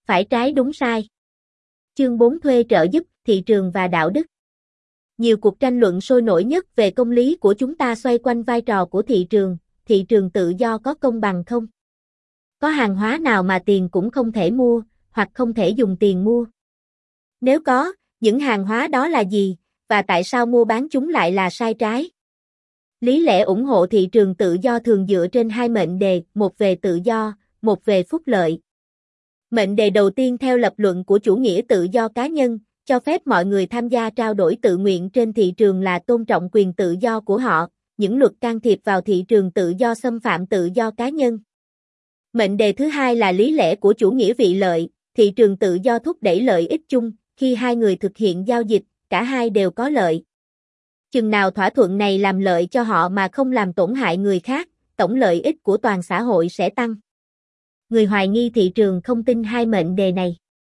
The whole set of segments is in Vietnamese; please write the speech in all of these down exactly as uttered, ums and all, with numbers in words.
Phải trái đúng sai. Chương bốn thuê trợ giúp, thị trường và đạo đức. Nhiều cuộc tranh luận sôi nổi nhất về công lý của chúng ta xoay quanh vai trò của thị trường, thị trường tự do có công bằng không? Có hàng hóa nào mà tiền cũng không thể mua, hoặc không thể dùng tiền mua? Nếu có, những hàng hóa đó là gì, và tại sao mua bán chúng lại là sai trái? Lý lẽ ủng hộ thị trường tự do thường dựa trên hai mệnh đề, một về tự do, một về phúc lợi. Mệnh đề đầu tiên theo lập luận của chủ nghĩa tự do cá nhân, cho phép mọi người tham gia trao đổi tự nguyện trên thị trường là tôn trọng quyền tự do của họ, những luật can thiệp vào thị trường tự do xâm phạm tự do cá nhân. Mệnh đề thứ hai là lý lẽ của chủ nghĩa vị lợi, thị trường tự do thúc đẩy lợi ích chung, khi hai người thực hiện giao dịch, cả hai đều có lợi. Chừng nào thỏa thuận này làm lợi cho họ mà không làm tổn hại người khác, tổng lợi ích của toàn xã hội sẽ tăng. Người hoài nghi thị trường không tin hai mệnh đề này.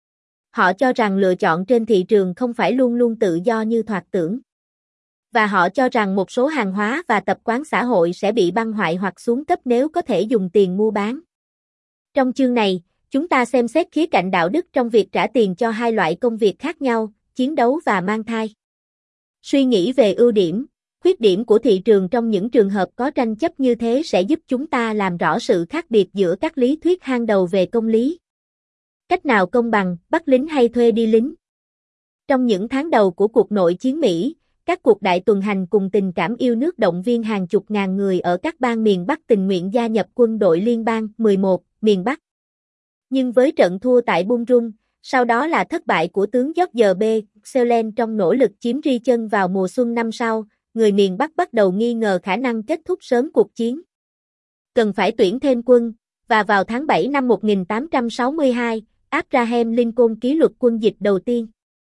Họ cho rằng lựa chọn trên thị trường không phải luôn luôn tự do như thoạt tưởng. Và họ cho rằng một số hàng hóa và tập quán xã hội sẽ bị băng hoại hoặc xuống cấp nếu có thể dùng tiền mua bán. Trong chương này, chúng ta xem xét khía cạnh đạo đức trong việc trả tiền cho hai loại công việc khác nhau, chiến đấu và mang thai. Suy nghĩ về ưu điểm, khuyết điểm của thị trường trong những trường hợp có tranh chấp như thế sẽ giúp chúng ta làm rõ sự khác biệt giữa các lý thuyết hang đầu về công lý. Cách nào công bằng, bắt lính hay thuê đi lính? Trong những tháng đầu của cuộc nội chiến Mỹ, các cuộc đại tuần hành cùng tình cảm yêu nước động viên hàng chục ngàn người ở các bang miền Bắc tình nguyện gia nhập quân đội liên bang mười một, miền Bắc. Nhưng với trận thua tại Bull Run, sau đó là thất bại của tướng George B. Selen trong nỗ lực chiếm Richmond vào mùa xuân năm sau, người miền Bắc bắt đầu nghi ngờ khả năng kết thúc sớm cuộc chiến. Cần phải tuyển thêm quân, và vào tháng bảy năm một nghìn tám trăm sáu mươi hai, Abraham Lincoln ký luật quân dịch đầu tiên.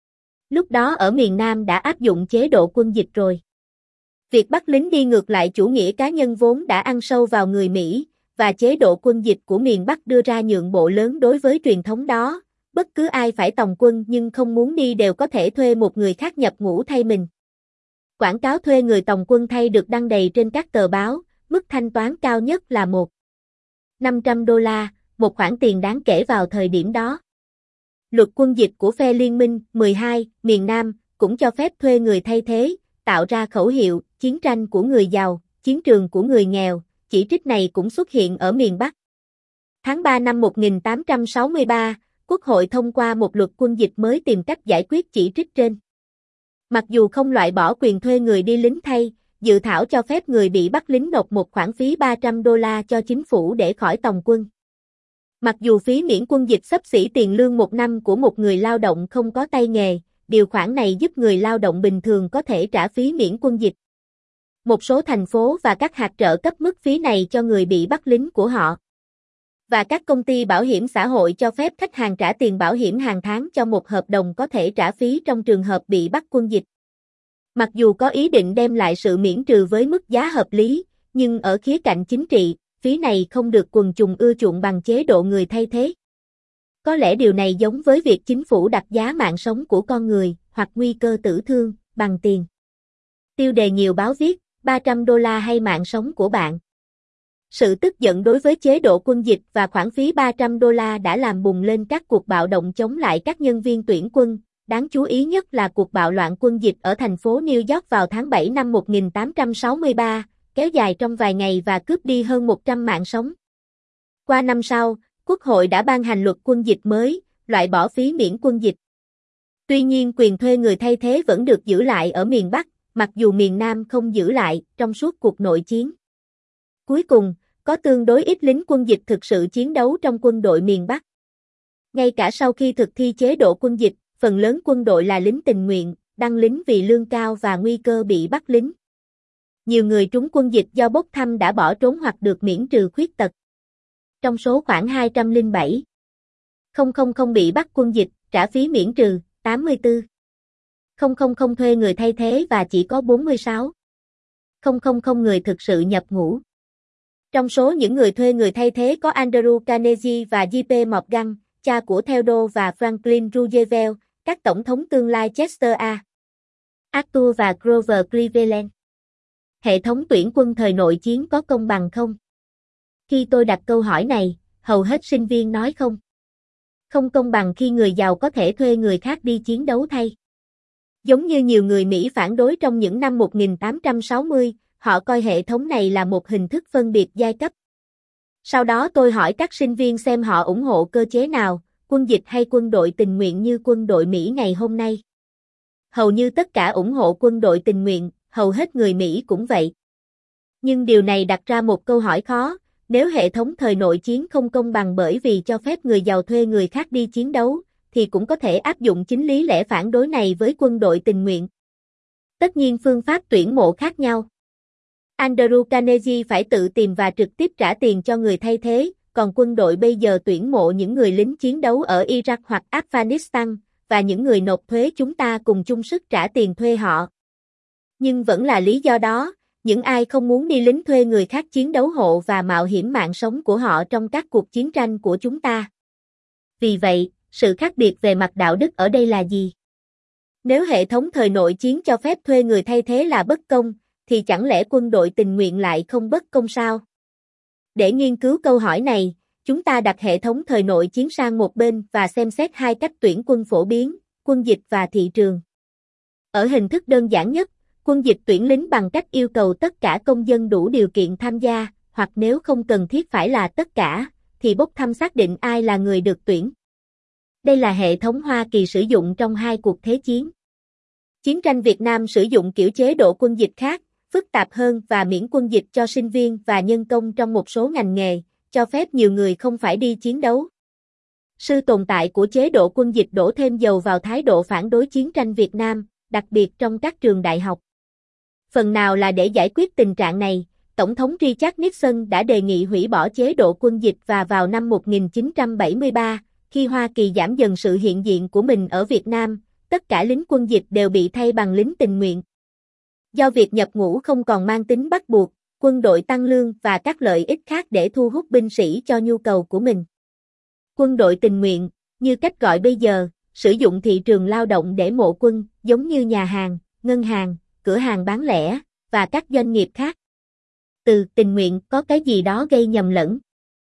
Lúc đó ở miền Nam đã áp dụng chế độ quân dịch rồi. Việc bắt lính đi ngược lại chủ nghĩa cá nhân vốn đã ăn sâu vào người Mỹ, và chế độ quân dịch của miền Bắc đưa ra nhượng bộ lớn đối với truyền thống đó. Bất cứ ai phải tòng quân nhưng không muốn đi đều có thể thuê một người khác nhập ngũ thay mình. Quảng cáo thuê người tòng quân thay được đăng đầy trên các tờ báo, mức thanh toán cao nhất là một nghìn năm trăm đô la, một khoản tiền đáng kể vào thời điểm đó. Luật quân dịch của phe liên minh mười hai, miền Nam, cũng cho phép thuê người thay thế, tạo ra khẩu hiệu, chiến tranh của người giàu, chiến trường của người nghèo, chỉ trích này cũng xuất hiện ở miền Bắc. Tháng ba năm một nghìn tám trăm sáu mươi ba, Quốc hội thông qua một luật quân dịch mới tìm cách giải quyết chỉ trích trên. Mặc dù không loại bỏ quyền thuê người đi lính thay, dự thảo cho phép người bị bắt lính nộp một khoản phí ba trăm đô la cho chính phủ để khỏi tòng quân. Mặc dù phí miễn quân dịch xấp xỉ tiền lương một năm của một người lao động không có tay nghề, điều khoản này giúp người lao động bình thường có thể trả phí miễn quân dịch. Một số thành phố và các hạt trợ cấp mức phí này cho người bị bắt lính của họ. Và các công ty bảo hiểm xã hội cho phép khách hàng trả tiền bảo hiểm hàng tháng cho một hợp đồng có thể trả phí trong trường hợp bị bắt quân dịch. Mặc dù có ý định đem lại sự miễn trừ với mức giá hợp lý, nhưng ở khía cạnh chính trị, phí này không được quần chúng ưa chuộng bằng chế độ người thay thế. Có lẽ điều này giống với việc chính phủ đặt giá mạng sống của con người, hoặc nguy cơ tử thương, bằng tiền. Tiêu đề nhiều báo viết, ba trăm đô la hay mạng sống của bạn. Sự tức giận đối với chế độ quân dịch và khoản phí ba trăm đô la đã làm bùng lên các cuộc bạo động chống lại các nhân viên tuyển quân, đáng chú ý nhất là cuộc bạo loạn quân dịch ở thành phố New York vào tháng bảy năm một nghìn tám trăm sáu mươi ba, kéo dài trong vài ngày và cướp đi hơn một trăm mạng sống. Qua năm sau, Quốc hội đã ban hành luật quân dịch mới, loại bỏ phí miễn quân dịch. Tuy nhiên quyền thuê người thay thế vẫn được giữ lại ở miền Bắc, mặc dù miền Nam không giữ lại trong suốt cuộc nội chiến. Cuối cùng, có tương đối ít lính quân dịch thực sự chiến đấu trong quân đội miền Bắc. Ngay cả sau khi thực thi chế độ quân dịch, phần lớn quân đội là lính tình nguyện, đăng lính vì lương cao và nguy cơ bị bắt lính. Nhiều người trúng quân dịch do bốc thăm đã bỏ trốn hoặc được miễn trừ khuyết tật. Trong số khoảng hai trăm lẻ bảy nghìn bị bắt quân dịch, trả phí miễn trừ, tám mươi tư nghìn thuê người thay thế và chỉ có bốn mươi sáu nghìn người thực sự nhập ngũ. Trong số những người thuê người thay thế có Andrew Carnegie và J P Morgan, cha của Theodore và Franklin Roosevelt, các tổng thống tương lai Chester A. Arthur và Grover Cleveland. Hệ thống tuyển quân thời nội chiến có công bằng không? Khi tôi đặt câu hỏi này, hầu hết sinh viên nói không. Không công bằng khi người giàu có thể thuê người khác đi chiến đấu thay. Giống như nhiều người Mỹ phản đối trong những năm một nghìn tám trăm sáu mươi, họ coi hệ thống này là một hình thức phân biệt giai cấp. Sau đó tôi hỏi các sinh viên xem họ ủng hộ cơ chế nào, quân dịch hay quân đội tình nguyện như quân đội Mỹ ngày hôm nay. Hầu như tất cả ủng hộ quân đội tình nguyện, hầu hết người Mỹ cũng vậy. Nhưng điều này đặt ra một câu hỏi khó, nếu hệ thống thời nội chiến không công bằng bởi vì cho phép người giàu thuê người khác đi chiến đấu, thì cũng có thể áp dụng chính lý lẽ phản đối này với quân đội tình nguyện. Tất nhiên phương pháp tuyển mộ khác nhau. Andrew Carnegie phải tự tìm và trực tiếp trả tiền cho người thay thế, còn quân đội bây giờ tuyển mộ những người lính chiến đấu ở Iraq hoặc Afghanistan, và những người nộp thuế chúng ta cùng chung sức trả tiền thuê họ. Nhưng vẫn là lý do đó, những ai không muốn đi lính thuê người khác chiến đấu hộ và mạo hiểm mạng sống của họ trong các cuộc chiến tranh của chúng ta. Vì vậy, sự khác biệt về mặt đạo đức ở đây là gì? Nếu hệ thống thời nội chiến cho phép thuê người thay thế là bất công, thì chẳng lẽ quân đội tình nguyện lại không bất công sao? Để nghiên cứu câu hỏi này, chúng ta đặt hệ thống thời nội chiến sang một bên và xem xét hai cách tuyển quân phổ biến, quân dịch và thị trường. Ở hình thức đơn giản nhất, quân dịch tuyển lính bằng cách yêu cầu tất cả công dân đủ điều kiện tham gia, hoặc nếu không cần thiết phải là tất cả, thì bốc thăm xác định ai là người được tuyển. Đây là hệ thống Hoa Kỳ sử dụng trong hai cuộc thế chiến. Chiến tranh Việt Nam sử dụng kiểu chế độ quân dịch khác, phức tạp hơn và miễn quân dịch cho sinh viên và nhân công trong một số ngành nghề, cho phép nhiều người không phải đi chiến đấu. Sự tồn tại của chế độ quân dịch đổ thêm dầu vào thái độ phản đối chiến tranh Việt Nam, đặc biệt trong các trường đại học. Phần nào là để giải quyết tình trạng này, Tổng thống Richard Nixon đã đề nghị hủy bỏ chế độ quân dịch và vào năm một nghìn chín trăm bảy mươi ba, khi Hoa Kỳ giảm dần sự hiện diện của mình ở Việt Nam, tất cả lính quân dịch đều bị thay bằng lính tình nguyện. Do việc nhập ngũ không còn mang tính bắt buộc, quân đội tăng lương và các lợi ích khác để thu hút binh sĩ cho nhu cầu của mình. Quân đội tình nguyện, như cách gọi bây giờ, sử dụng thị trường lao động để mộ quân, giống như nhà hàng, ngân hàng, cửa hàng bán lẻ, và các doanh nghiệp khác. Từ tình nguyện có cái gì đó gây nhầm lẫn.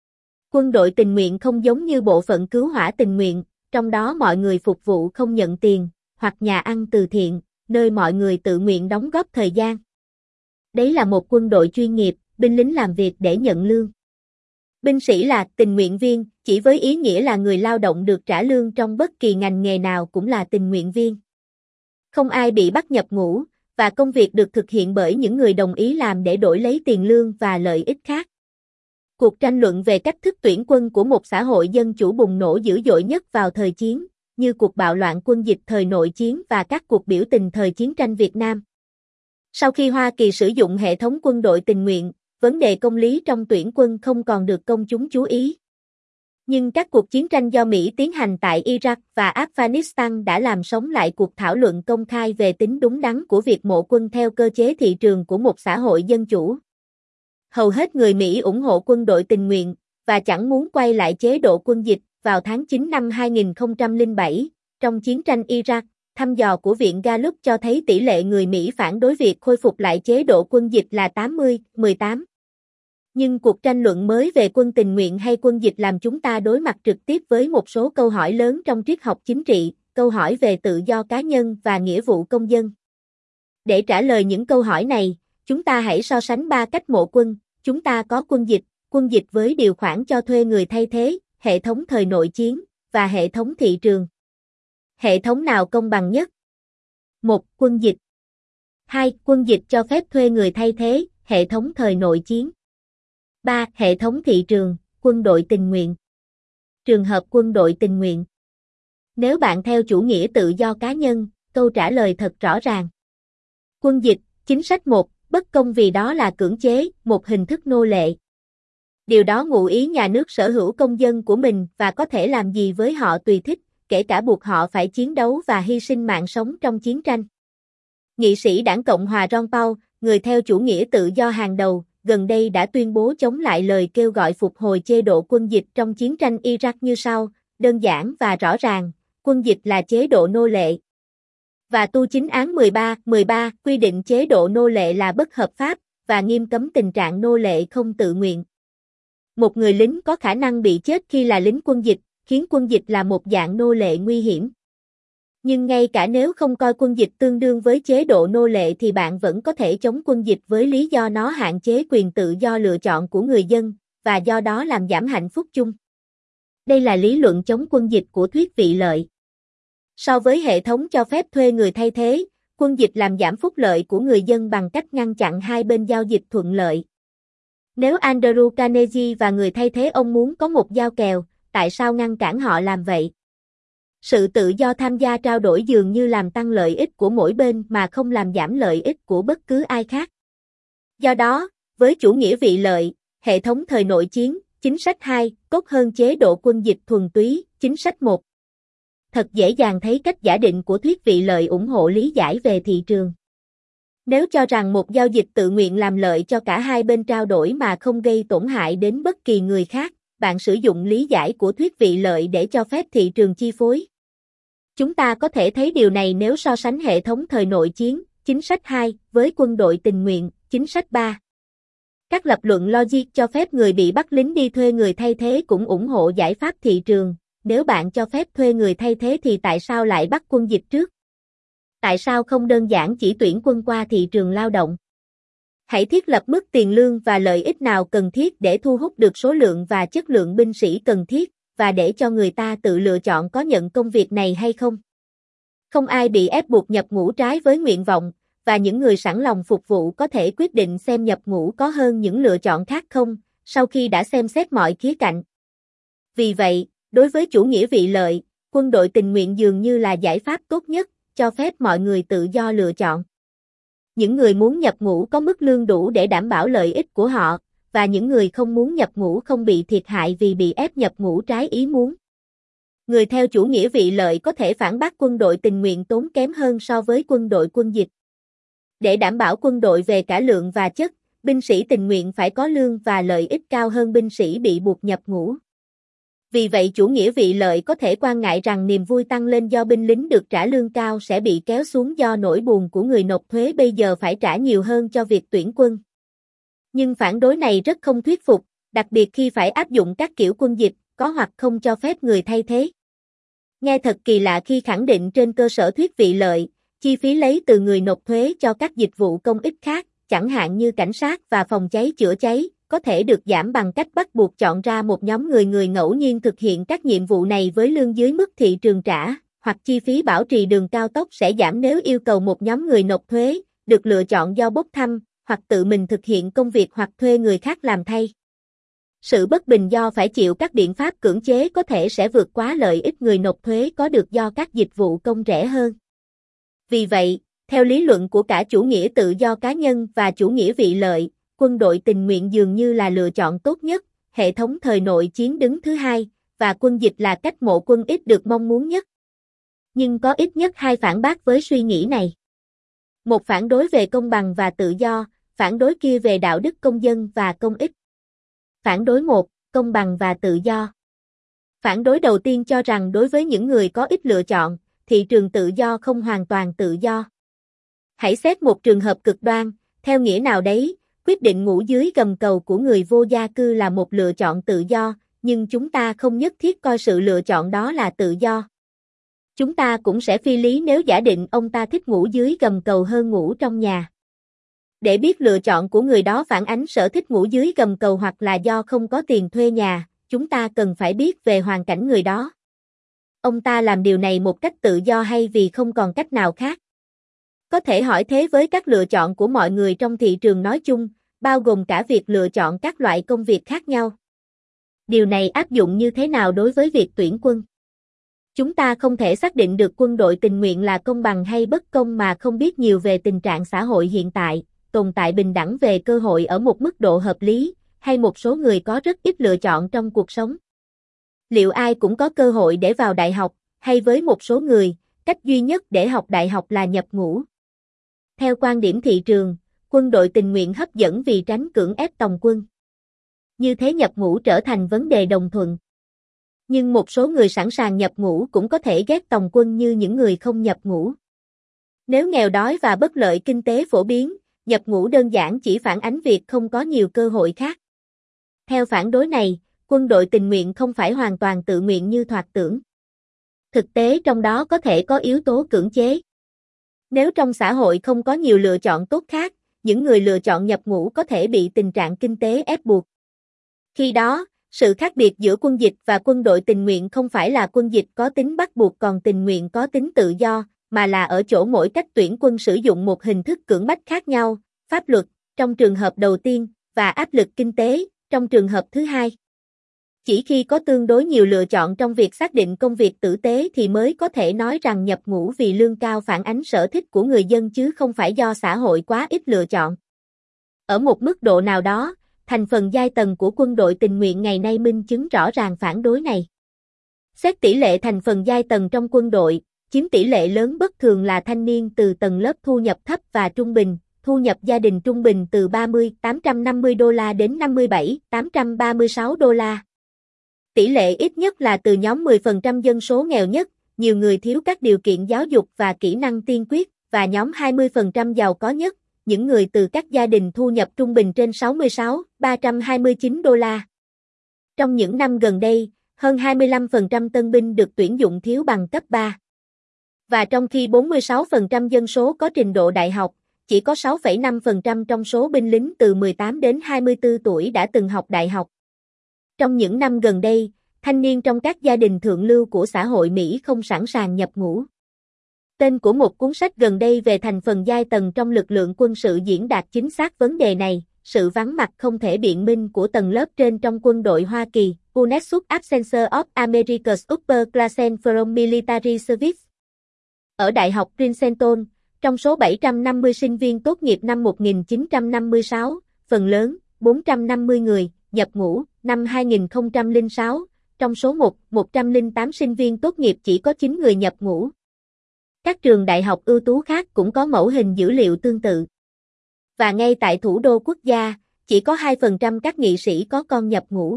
Quân đội tình nguyện không giống như bộ phận cứu hỏa tình nguyện, trong đó mọi người phục vụ không nhận tiền, hoặc nhà ăn từ thiện, nơi mọi người tự nguyện đóng góp thời gian. Đấy là một quân đội chuyên nghiệp, binh lính làm việc để nhận lương. Binh sĩ là tình nguyện viên, chỉ với ý nghĩa là người lao động được trả lương trong bất kỳ ngành nghề nào cũng là tình nguyện viên. Không ai bị bắt nhập ngũ, và công việc được thực hiện bởi những người đồng ý làm để đổi lấy tiền lương và lợi ích khác. Cuộc tranh luận về cách thức tuyển quân của một xã hội dân chủ bùng nổ dữ dội nhất vào thời chiến, như cuộc bạo loạn quân dịch thời nội chiến và các cuộc biểu tình thời chiến tranh Việt Nam. Sau khi Hoa Kỳ sử dụng hệ thống quân đội tình nguyện, vấn đề công lý trong tuyển quân không còn được công chúng chú ý. Nhưng các cuộc chiến tranh do Mỹ tiến hành tại Iraq và Afghanistan đã làm sống lại cuộc thảo luận công khai về tính đúng đắn của việc mộ quân theo cơ chế thị trường của một xã hội dân chủ. Hầu hết người Mỹ ủng hộ quân đội tình nguyện, và chẳng muốn quay lại chế độ quân dịch. Vào tháng chín năm hai nghìn không trăm lẻ bảy, trong chiến tranh Iraq, thăm dò của Viện Gallup cho thấy tỷ lệ người Mỹ phản đối việc khôi phục lại chế độ quân dịch là tám mươi mười tám. Nhưng cuộc tranh luận mới về quân tình nguyện hay quân dịch làm chúng ta đối mặt trực tiếp với một số câu hỏi lớn trong triết học chính trị, câu hỏi về tự do cá nhân và nghĩa vụ công dân. Để trả lời những câu hỏi này, chúng ta hãy so sánh ba cách mộ quân. Chúng ta có quân dịch, quân dịch với điều khoản cho thuê người thay thế, hệ thống thời nội chiến, và hệ thống thị trường. Hệ thống nào công bằng nhất? một. Quân dịch. hai. Quân dịch cho phép thuê người thay thế, hệ thống thời nội chiến. ba. Hệ thống thị trường, quân đội tình nguyện. Trường hợp quân đội tình nguyện. Nếu bạn theo chủ nghĩa tự do cá nhân, câu trả lời thật rõ ràng. Quân dịch, chính sách một, bất công vì đó là cưỡng chế, một hình thức nô lệ. Điều đó ngụ ý nhà nước sở hữu công dân của mình và có thể làm gì với họ tùy thích, kể cả buộc họ phải chiến đấu và hy sinh mạng sống trong chiến tranh. Nghị sĩ Đảng Cộng hòa Ron Paul, người theo chủ nghĩa tự do hàng đầu, gần đây đã tuyên bố chống lại lời kêu gọi phục hồi chế độ quân dịch trong chiến tranh Iraq như sau, đơn giản và rõ ràng, quân dịch là chế độ nô lệ. Và tu chính án mười ba mười ba quy định chế độ nô lệ là bất hợp pháp và nghiêm cấm tình trạng nô lệ không tự nguyện. Một người lính có khả năng bị chết khi là lính quân dịch, khiến quân dịch là một dạng nô lệ nguy hiểm. Nhưng ngay cả nếu không coi quân dịch tương đương với chế độ nô lệ thì bạn vẫn có thể chống quân dịch với lý do nó hạn chế quyền tự do lựa chọn của người dân, và do đó làm giảm hạnh phúc chung. Đây là lý luận chống quân dịch của thuyết vị lợi. So với hệ thống cho phép thuê người thay thế, quân dịch làm giảm phúc lợi của người dân bằng cách ngăn chặn hai bên giao dịch thuận lợi. Nếu Andrew Carnegie và người thay thế ông muốn có một giao kèo, tại sao ngăn cản họ làm vậy? Sự tự do tham gia trao đổi dường như làm tăng lợi ích của mỗi bên mà không làm giảm lợi ích của bất cứ ai khác. Do đó, với chủ nghĩa vị lợi, hệ thống thời nội chiến, chính sách hai, tốt hơn chế độ quân dịch thuần túy, chính sách một. Thật dễ dàng thấy cách giả định của thuyết vị lợi ủng hộ lý giải về thị trường. Nếu cho rằng một giao dịch tự nguyện làm lợi cho cả hai bên trao đổi mà không gây tổn hại đến bất kỳ người khác, bạn sử dụng lý giải của thuyết vị lợi để cho phép thị trường chi phối. Chúng ta có thể thấy điều này nếu so sánh hệ thống thời nội chiến, chính sách hai, với quân đội tình nguyện, chính sách ba. Các lập luận logic cho phép người bị bắt lính đi thuê người thay thế cũng ủng hộ giải pháp thị trường. Nếu bạn cho phép thuê người thay thế thì tại sao lại bắt quân dịch trước? Tại sao không đơn giản chỉ tuyển quân qua thị trường lao động? Hãy thiết lập mức tiền lương và lợi ích nào cần thiết để thu hút được số lượng và chất lượng binh sĩ cần thiết, và để cho người ta tự lựa chọn có nhận công việc này hay không. Không ai bị ép buộc nhập ngũ trái với nguyện vọng, và những người sẵn lòng phục vụ có thể quyết định xem nhập ngũ có hơn những lựa chọn khác không, sau khi đã xem xét mọi khía cạnh. Vì vậy, đối với chủ nghĩa vị lợi, quân đội tình nguyện dường như là giải pháp tốt nhất, cho phép mọi người tự do lựa chọn. Những người muốn nhập ngũ có mức lương đủ để đảm bảo lợi ích của họ, và những người không muốn nhập ngũ không bị thiệt hại vì bị ép nhập ngũ trái ý muốn. Người theo chủ nghĩa vị lợi có thể phản bác quân đội tình nguyện tốn kém hơn so với quân đội quân dịch. Để đảm bảo quân đội về cả lượng và chất, binh sĩ tình nguyện phải có lương và lợi ích cao hơn binh sĩ bị buộc nhập ngũ. Vì vậy chủ nghĩa vị lợi có thể quan ngại rằng niềm vui tăng lên do binh lính được trả lương cao sẽ bị kéo xuống do nỗi buồn của người nộp thuế bây giờ phải trả nhiều hơn cho việc tuyển quân. Nhưng phản đối này rất không thuyết phục, đặc biệt khi phải áp dụng các kiểu quân dịch, có hoặc không cho phép người thay thế. Nghe thật kỳ lạ khi khẳng định trên cơ sở thuyết vị lợi, chi phí lấy từ người nộp thuế cho các dịch vụ công ích khác, chẳng hạn như cảnh sát và phòng cháy chữa cháy, có thể được giảm bằng cách bắt buộc chọn ra một nhóm người người ngẫu nhiên thực hiện các nhiệm vụ này với lương dưới mức thị trường trả, hoặc chi phí bảo trì đường cao tốc sẽ giảm nếu yêu cầu một nhóm người nộp thuế, được lựa chọn do bốc thăm, hoặc tự mình thực hiện công việc hoặc thuê người khác làm thay. Sự bất bình do phải chịu các biện pháp cưỡng chế có thể sẽ vượt quá lợi ích người nộp thuế có được do các dịch vụ công rẻ hơn. Vì vậy, theo lý luận của cả chủ nghĩa tự do cá nhân và chủ nghĩa vị lợi, quân đội tình nguyện dường như là lựa chọn tốt nhất, hệ thống thời nội chiến đứng thứ hai, và quân dịch là cách mộ quân ít được mong muốn nhất. Nhưng có ít nhất hai phản bác với suy nghĩ này. Một phản đối về công bằng và tự do, phản đối kia về đạo đức công dân và công ích. Phản đối một, công bằng và tự do. Phản đối đầu tiên cho rằng đối với những người có ít lựa chọn, thị trường tự do không hoàn toàn tự do. Hãy xét một trường hợp cực đoan, theo nghĩa nào đấy, quyết định ngủ dưới gầm cầu của người vô gia cư là một lựa chọn tự do, nhưng chúng ta không nhất thiết coi sự lựa chọn đó là tự do. Chúng ta cũng sẽ phi lý nếu giả định ông ta thích ngủ dưới gầm cầu hơn ngủ trong nhà. Để biết lựa chọn của người đó phản ánh sở thích ngủ dưới gầm cầu hoặc là do không có tiền thuê nhà, chúng ta cần phải biết về hoàn cảnh người đó. Ông ta làm điều này một cách tự do hay vì không còn cách nào khác? Có thể hỏi thế với các lựa chọn của mọi người trong thị trường nói chung, bao gồm cả việc lựa chọn các loại công việc khác nhau. Điều này áp dụng như thế nào đối với việc tuyển quân? Chúng ta không thể xác định được quân đội tình nguyện là công bằng hay bất công mà không biết nhiều về tình trạng xã hội hiện tại, tồn tại bình đẳng về cơ hội ở một mức độ hợp lý, hay một số người có rất ít lựa chọn trong cuộc sống. Liệu ai cũng có cơ hội để vào đại học, hay với một số người, cách duy nhất để học đại học là nhập ngũ? Theo quan điểm thị trường, quân đội tình nguyện hấp dẫn vì tránh cưỡng ép tòng quân. Như thế nhập ngũ trở thành vấn đề đồng thuận. Nhưng một số người sẵn sàng nhập ngũ cũng có thể ghét tòng quân như những người không nhập ngũ. Nếu nghèo đói và bất lợi kinh tế phổ biến, nhập ngũ đơn giản chỉ phản ánh việc không có nhiều cơ hội khác. Theo phản đối này, quân đội tình nguyện không phải hoàn toàn tự nguyện như thoạt tưởng. Thực tế trong đó có thể có yếu tố cưỡng chế. Nếu trong xã hội không có nhiều lựa chọn tốt khác, những người lựa chọn nhập ngũ có thể bị tình trạng kinh tế ép buộc. Khi đó, sự khác biệt giữa quân dịch và quân đội tình nguyện không phải là quân dịch có tính bắt buộc còn tình nguyện có tính tự do, mà là ở chỗ mỗi cách tuyển quân sử dụng một hình thức cưỡng bách khác nhau, pháp luật, trong trường hợp đầu tiên, và áp lực kinh tế, trong trường hợp thứ hai. Chỉ khi có tương đối nhiều lựa chọn trong việc xác định công việc tử tế thì mới có thể nói rằng nhập ngũ vì lương cao phản ánh sở thích của người dân chứ không phải do xã hội quá ít lựa chọn. Ở một mức độ nào đó, thành phần giai tầng của quân đội tình nguyện ngày nay minh chứng rõ ràng phản đối này. Xét tỷ lệ thành phần giai tầng trong quân đội, chiếm tỷ lệ lớn bất thường là thanh niên từ tầng lớp thu nhập thấp và trung bình, thu nhập gia đình trung bình từ ba mươi nghìn tám trăm năm mươi đô la đến năm mươi bảy nghìn tám trăm ba mươi sáu đô la. Tỷ lệ ít nhất là từ nhóm mười phần trăm dân số nghèo nhất, nhiều người thiếu các điều kiện giáo dục và kỹ năng tiên quyết, và nhóm hai mươi phần trăm giàu có nhất, những người từ các gia đình thu nhập trung bình trên sáu mươi sáu nghìn ba trăm hai mươi chín đô la. Trong những năm gần đây, hơn hai mươi lăm phần trăm tân binh được tuyển dụng thiếu bằng cấp ba. Và trong khi bốn mươi sáu phần trăm dân số có trình độ đại học, chỉ có sáu phẩy năm phần trăm trong số binh lính từ mười tám đến hai mươi tư tuổi đã từng học đại học. Trong những năm gần đây, thanh niên trong các gia đình thượng lưu của xã hội Mỹ không sẵn sàng nhập ngũ. Tên của một cuốn sách gần đây về thành phần giai tầng trong lực lượng quân sự diễn đạt chính xác vấn đề này, sự vắng mặt không thể biện minh của tầng lớp trên trong quân đội Hoa Kỳ, Unesco Absence of America's Upper Classmen from Military Service. Ở Đại học Princeton, trong số bảy trăm năm mươi sinh viên tốt nghiệp năm một nghìn chín trăm năm mươi sáu, phần lớn, bốn trăm năm mươi người, nhập ngũ, năm hai nghìn không trăm lẻ sáu, trong số một, một trăm lẻ tám sinh viên tốt nghiệp chỉ có chín người nhập ngũ. Các trường đại học ưu tú khác cũng có mẫu hình dữ liệu tương tự. Và ngay tại thủ đô quốc gia, chỉ có hai phần trăm các nghị sĩ có con nhập ngũ.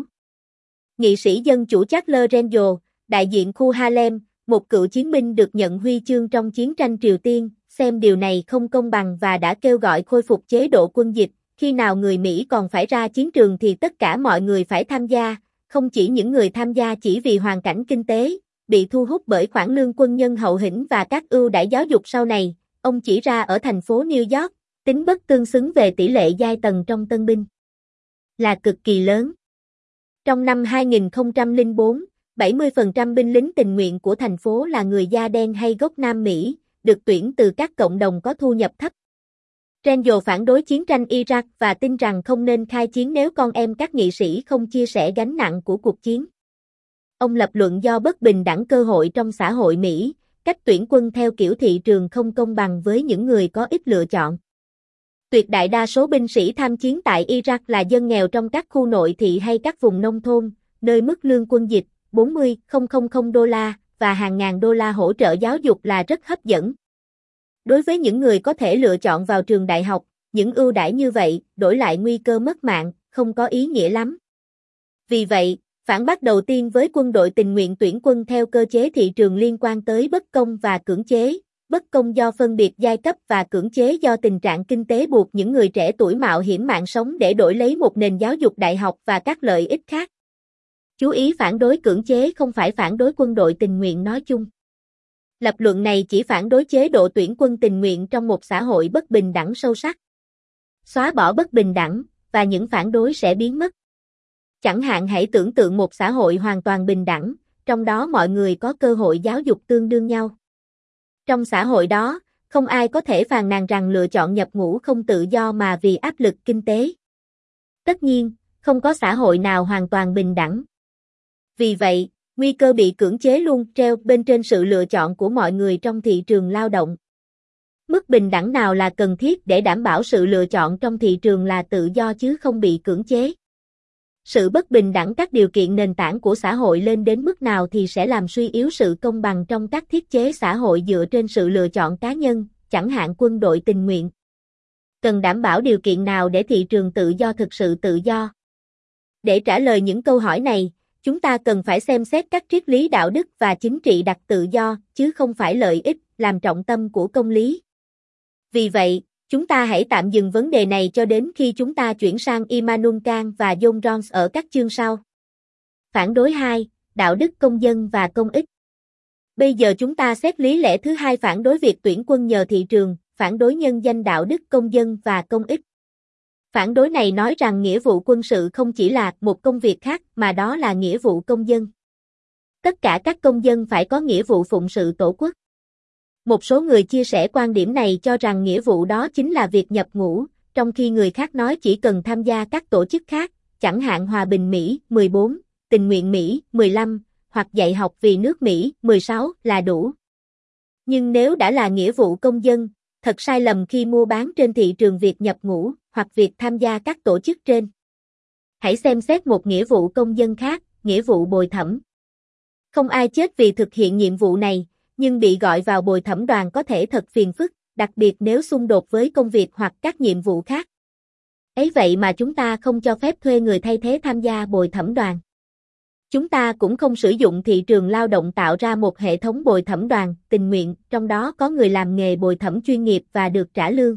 Nghị sĩ dân chủ Charles Rangel, đại diện khu Harlem, một cựu chiến binh được nhận huy chương trong chiến tranh Triều Tiên, xem điều này không công bằng và đã kêu gọi khôi phục chế độ quân dịch. Khi nào người Mỹ còn phải ra chiến trường thì tất cả mọi người phải tham gia, không chỉ những người tham gia chỉ vì hoàn cảnh kinh tế, bị thu hút bởi khoản lương quân nhân hậu hĩnh và các ưu đãi giáo dục sau này. Ông chỉ ra ở thành phố New York, tính bất tương xứng về tỷ lệ giai tầng trong tân binh là cực kỳ lớn. Trong năm hai nghìn không trăm lẻ bốn, bảy mươi phần trăm binh lính tình nguyện của thành phố là người da đen hay gốc Nam Mỹ, được tuyển từ các cộng đồng có thu nhập thấp. Rangel phản đối chiến tranh Iraq và tin rằng không nên khai chiến nếu con em các nghị sĩ không chia sẻ gánh nặng của cuộc chiến. Ông lập luận do bất bình đẳng cơ hội trong xã hội Mỹ, cách tuyển quân theo kiểu thị trường không công bằng với những người có ít lựa chọn. Tuyệt đại đa số binh sĩ tham chiến tại Iraq là dân nghèo trong các khu nội thị hay các vùng nông thôn, nơi mức lương quân dịch bốn mươi nghìn đô la và hàng ngàn đô la hỗ trợ giáo dục là rất hấp dẫn. Đối với những người có thể lựa chọn vào trường đại học, những ưu đãi như vậy, đổi lại nguy cơ mất mạng, không có ý nghĩa lắm. Vì vậy, phản bác đầu tiên với quân đội tình nguyện tuyển quân theo cơ chế thị trường liên quan tới bất công và cưỡng chế, bất công do phân biệt giai cấp và cưỡng chế do tình trạng kinh tế buộc những người trẻ tuổi mạo hiểm mạng sống để đổi lấy một nền giáo dục đại học và các lợi ích khác. Chú ý, phản đối cưỡng chế không phải phản đối quân đội tình nguyện nói chung. Lập luận này chỉ phản đối chế độ tuyển quân tình nguyện trong một xã hội bất bình đẳng sâu sắc. Xóa bỏ bất bình đẳng, và những phản đối sẽ biến mất. Chẳng hạn hãy tưởng tượng một xã hội hoàn toàn bình đẳng, trong đó mọi người có cơ hội giáo dục tương đương nhau. Trong xã hội đó, không ai có thể phàn nàn rằng lựa chọn nhập ngũ không tự do mà vì áp lực kinh tế. Tất nhiên, không có xã hội nào hoàn toàn bình đẳng. Vì vậy, nguy cơ bị cưỡng chế luôn treo bên trên sự lựa chọn của mọi người trong thị trường lao động. Mức bình đẳng nào là cần thiết để đảm bảo sự lựa chọn trong thị trường là tự do chứ không bị cưỡng chế? Sự bất bình đẳng các điều kiện nền tảng của xã hội lên đến mức nào thì sẽ làm suy yếu sự công bằng trong các thiết chế xã hội dựa trên sự lựa chọn cá nhân, chẳng hạn quân đội tình nguyện. Cần đảm bảo điều kiện nào để thị trường tự do thực sự tự do? Để trả lời những câu hỏi này, chúng ta cần phải xem xét các triết lý đạo đức và chính trị đặt tự do, chứ không phải lợi ích, làm trọng tâm của công lý. Vì vậy, chúng ta hãy tạm dừng vấn đề này cho đến khi chúng ta chuyển sang Immanuel Kant và John Rawls ở các chương sau. Phản đối hai, đạo đức công dân và công ích. Bây giờ chúng ta xét lý lẽ thứ hai phản đối việc tuyển quân nhờ thị trường, phản đối nhân danh đạo đức công dân và công ích. Phản đối này nói rằng nghĩa vụ quân sự không chỉ là một công việc khác mà đó là nghĩa vụ công dân. Tất cả các công dân phải có nghĩa vụ phụng sự tổ quốc. Một số người chia sẻ quan điểm này cho rằng nghĩa vụ đó chính là việc nhập ngũ, trong khi người khác nói chỉ cần tham gia các tổ chức khác, chẳng hạn Hòa bình Mỹ mười bốn, Tình nguyện Mỹ mười lăm, hoặc dạy học vì nước Mỹ mười sáu là đủ. Nhưng nếu đã là nghĩa vụ công dân, thật sai lầm khi mua bán trên thị trường việc nhập ngũ, hoặc việc tham gia các tổ chức trên. Hãy xem xét một nghĩa vụ công dân khác, nghĩa vụ bồi thẩm. Không ai chết vì thực hiện nhiệm vụ này, nhưng bị gọi vào bồi thẩm đoàn có thể thật phiền phức, đặc biệt nếu xung đột với công việc hoặc các nhiệm vụ khác. Ấy vậy mà chúng ta không cho phép thuê người thay thế tham gia bồi thẩm đoàn. Chúng ta cũng không sử dụng thị trường lao động tạo ra một hệ thống bồi thẩm đoàn tình nguyện, trong đó có người làm nghề bồi thẩm chuyên nghiệp và được trả lương.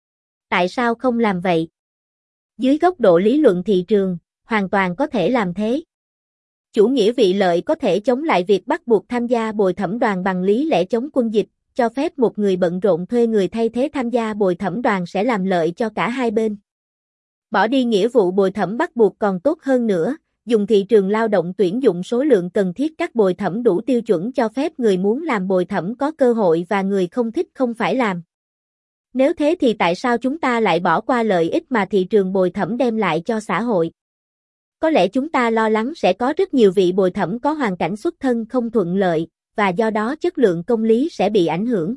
Tại sao không làm vậy? Dưới góc độ lý luận thị trường, hoàn toàn có thể làm thế. Chủ nghĩa vị lợi có thể chống lại việc bắt buộc tham gia bồi thẩm đoàn bằng lý lẽ chống quân dịch, cho phép một người bận rộn thuê người thay thế tham gia bồi thẩm đoàn sẽ làm lợi cho cả hai bên. Bỏ đi nghĩa vụ bồi thẩm bắt buộc còn tốt hơn nữa, dùng thị trường lao động tuyển dụng số lượng cần thiết các bồi thẩm đủ tiêu chuẩn cho phép người muốn làm bồi thẩm có cơ hội và người không thích không phải làm. Nếu thế thì tại sao chúng ta lại bỏ qua lợi ích mà thị trường bồi thẩm đem lại cho xã hội? Có lẽ chúng ta lo lắng sẽ có rất nhiều vị bồi thẩm có hoàn cảnh xuất thân không thuận lợi, và do đó chất lượng công lý sẽ bị ảnh hưởng.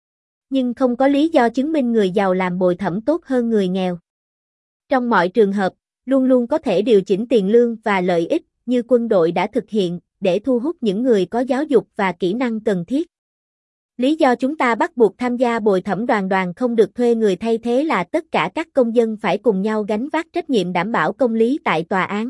Nhưng không có lý do chứng minh người giàu làm bồi thẩm tốt hơn người nghèo. Trong mọi trường hợp, luôn luôn có thể điều chỉnh tiền lương và lợi ích, như quân đội đã thực hiện, để thu hút những người có giáo dục và kỹ năng cần thiết. Lý do chúng ta bắt buộc tham gia bồi thẩm đoàn đoàn không được thuê người thay thế là tất cả các công dân phải cùng nhau gánh vác trách nhiệm đảm bảo công lý tại tòa án.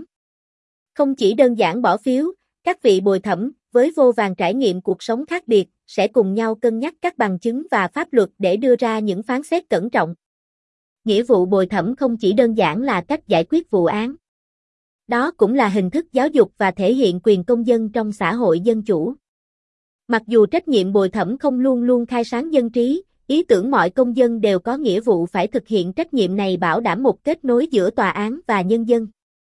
Không chỉ đơn giản bỏ phiếu, các vị bồi thẩm, với vô vàn trải nghiệm cuộc sống khác biệt, sẽ cùng nhau cân nhắc các bằng chứng và pháp luật để đưa ra những phán xét cẩn trọng. Nghĩa vụ bồi thẩm không chỉ đơn giản là cách giải quyết vụ án. Đó cũng là hình thức giáo dục và thể hiện quyền công dân trong xã hội dân chủ. Mặc dù trách nhiệm bồi thẩm không luôn luôn khai sáng dân trí, ý tưởng mọi công dân đều có nghĩa vụ phải thực hiện trách nhiệm này bảo đảm một kết nối giữa tòa án và nhân dân.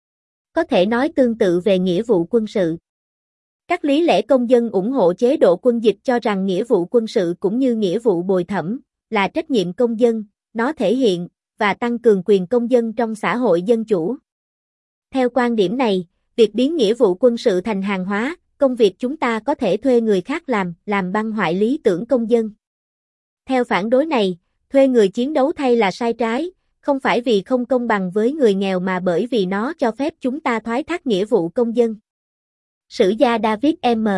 Có thể nói tương tự về nghĩa vụ quân sự. Các lý lẽ công dân ủng hộ chế độ quân dịch cho rằng nghĩa vụ quân sự cũng như nghĩa vụ bồi thẩm là trách nhiệm công dân, nó thể hiện và tăng cường quyền công dân trong xã hội dân chủ. Theo quan điểm này, việc biến nghĩa vụ quân sự thành hàng hóa, công việc chúng ta có thể thuê người khác làm, làm băng hoại lý tưởng công dân. Theo phản đối này, thuê người chiến đấu thay là sai trái, không phải vì không công bằng với người nghèo mà bởi vì nó cho phép chúng ta thoái thác nghĩa vụ công dân. Sử gia David M.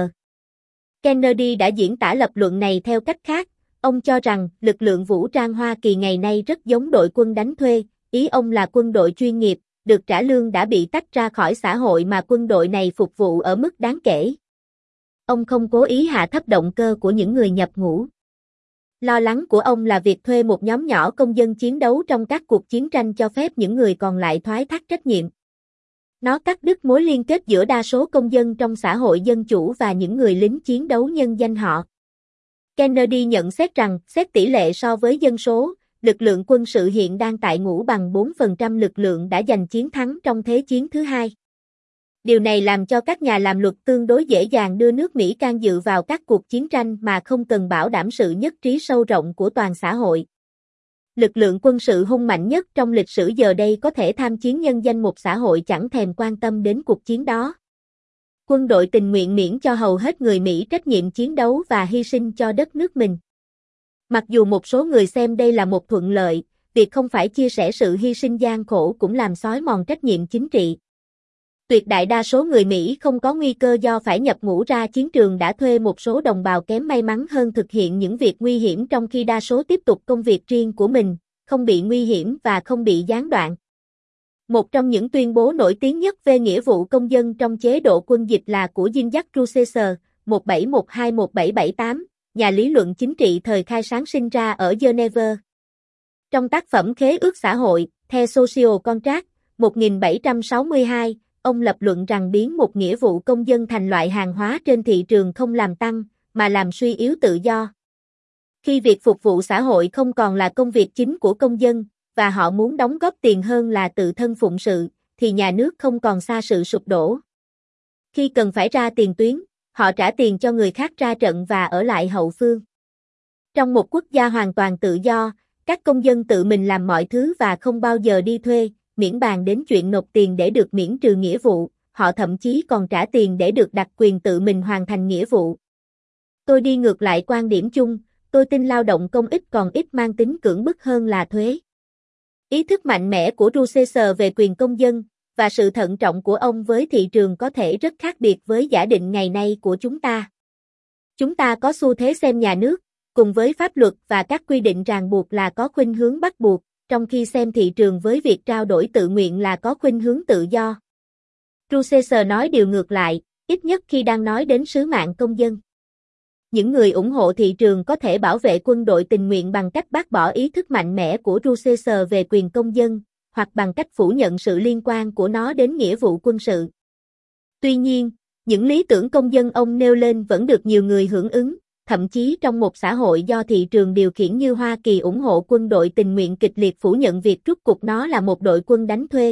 Kennedy đã diễn tả lập luận này theo cách khác. Ông cho rằng lực lượng vũ trang Hoa Kỳ ngày nay rất giống đội quân đánh thuê, ý ông là quân đội chuyên nghiệp, được trả lương đã bị tách ra khỏi xã hội mà quân đội này phục vụ ở mức đáng kể. Ông không cố ý hạ thấp động cơ của những người nhập ngũ. Lo lắng của ông là việc thuê một nhóm nhỏ công dân chiến đấu trong các cuộc chiến tranh cho phép những người còn lại thoái thác trách nhiệm. Nó cắt đứt mối liên kết giữa đa số công dân trong xã hội dân chủ và những người lính chiến đấu nhân danh họ. Kennedy nhận xét rằng, xét tỷ lệ so với dân số, lực lượng quân sự hiện đang tại ngũ bằng bốn phần trăm lực lượng đã giành chiến thắng trong Thế chiến thứ hai. Điều này làm cho các nhà làm luật tương đối dễ dàng đưa nước Mỹ can dự vào các cuộc chiến tranh mà không cần bảo đảm sự nhất trí sâu rộng của toàn xã hội. Lực lượng quân sự hung mạnh nhất trong lịch sử giờ đây có thể tham chiến nhân danh một xã hội chẳng thèm quan tâm đến cuộc chiến đó. Quân đội tình nguyện miễn cho hầu hết người Mỹ trách nhiệm chiến đấu và hy sinh cho đất nước mình. Mặc dù một số người xem đây là một thuận lợi, việc không phải chia sẻ sự hy sinh gian khổ cũng làm xói mòn trách nhiệm chính trị. Tuyệt đại đa số người Mỹ không có nguy cơ do phải nhập ngũ ra chiến trường đã thuê một số đồng bào kém may mắn hơn thực hiện những việc nguy hiểm trong khi đa số tiếp tục công việc riêng của mình, không bị nguy hiểm và không bị gián đoạn. Một trong những tuyên bố nổi tiếng nhất về nghĩa vụ công dân trong chế độ quân dịch là của Jean-Jacques Rousseau, một bảy một hai đến một bảy bảy tám, nhà lý luận chính trị thời khai sáng sinh ra ở Geneva. Trong tác phẩm Khế ước xã hội, The Social Contract, một nghìn bảy trăm sáu mươi hai, ông lập luận rằng biến một nghĩa vụ công dân thành loại hàng hóa trên thị trường không làm tăng, mà làm suy yếu tự do. Khi việc phục vụ xã hội không còn là công việc chính của công dân, và họ muốn đóng góp tiền hơn là tự thân phụng sự, thì nhà nước không còn xa sự sụp đổ. Khi cần phải ra tiền tuyến, họ trả tiền cho người khác ra trận và ở lại hậu phương. Trong một quốc gia hoàn toàn tự do, các công dân tự mình làm mọi thứ và không bao giờ đi thuê, miễn bàn đến chuyện nộp tiền để được miễn trừ nghĩa vụ, họ thậm chí còn trả tiền để được đặc quyền tự mình hoàn thành nghĩa vụ. Tôi đi ngược lại quan điểm chung, tôi tin lao động công ích còn ít mang tính cưỡng bức hơn là thuế. Ý thức mạnh mẽ của Rutherford về quyền công dân, và sự thận trọng của ông với thị trường có thể rất khác biệt với giả định ngày nay của chúng ta. Chúng ta có xu thế xem nhà nước, cùng với pháp luật và các quy định ràng buộc là có khuynh hướng bắt buộc, trong khi xem thị trường với việc trao đổi tự nguyện là có khuynh hướng tự do. Rutherford nói điều ngược lại, ít nhất khi đang nói đến sứ mạng công dân. Những người ủng hộ thị trường có thể bảo vệ quân đội tình nguyện bằng cách bác bỏ ý thức mạnh mẽ của Rutherford về quyền công dân, hoặc bằng cách phủ nhận sự liên quan của nó đến nghĩa vụ quân sự. Tuy nhiên, những lý tưởng công dân ông nêu lên vẫn được nhiều người hưởng ứng, thậm chí trong một xã hội do thị trường điều khiển như Hoa Kỳ ủng hộ quân đội tình nguyện kịch liệt phủ nhận việc rút cục nó là một đội quân đánh thuê.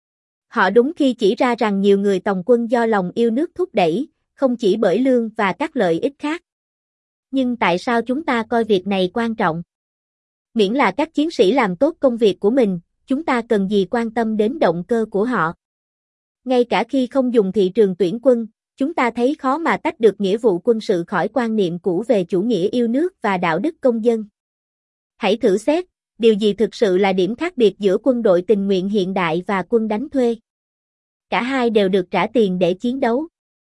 Họ đúng khi chỉ ra rằng nhiều người tòng quân do lòng yêu nước thúc đẩy, không chỉ bởi lương và các lợi ích khác. Nhưng tại sao chúng ta coi việc này quan trọng? Miễn là các chiến sĩ làm tốt công việc của mình, chúng ta cần gì quan tâm đến động cơ của họ? Ngay cả khi không dùng thị trường tuyển quân, chúng ta thấy khó mà tách được nghĩa vụ quân sự khỏi quan niệm cũ về chủ nghĩa yêu nước và đạo đức công dân. Hãy thử xét, điều gì thực sự là điểm khác biệt giữa quân đội tình nguyện hiện đại và quân đánh thuê? Cả hai đều được trả tiền để chiến đấu.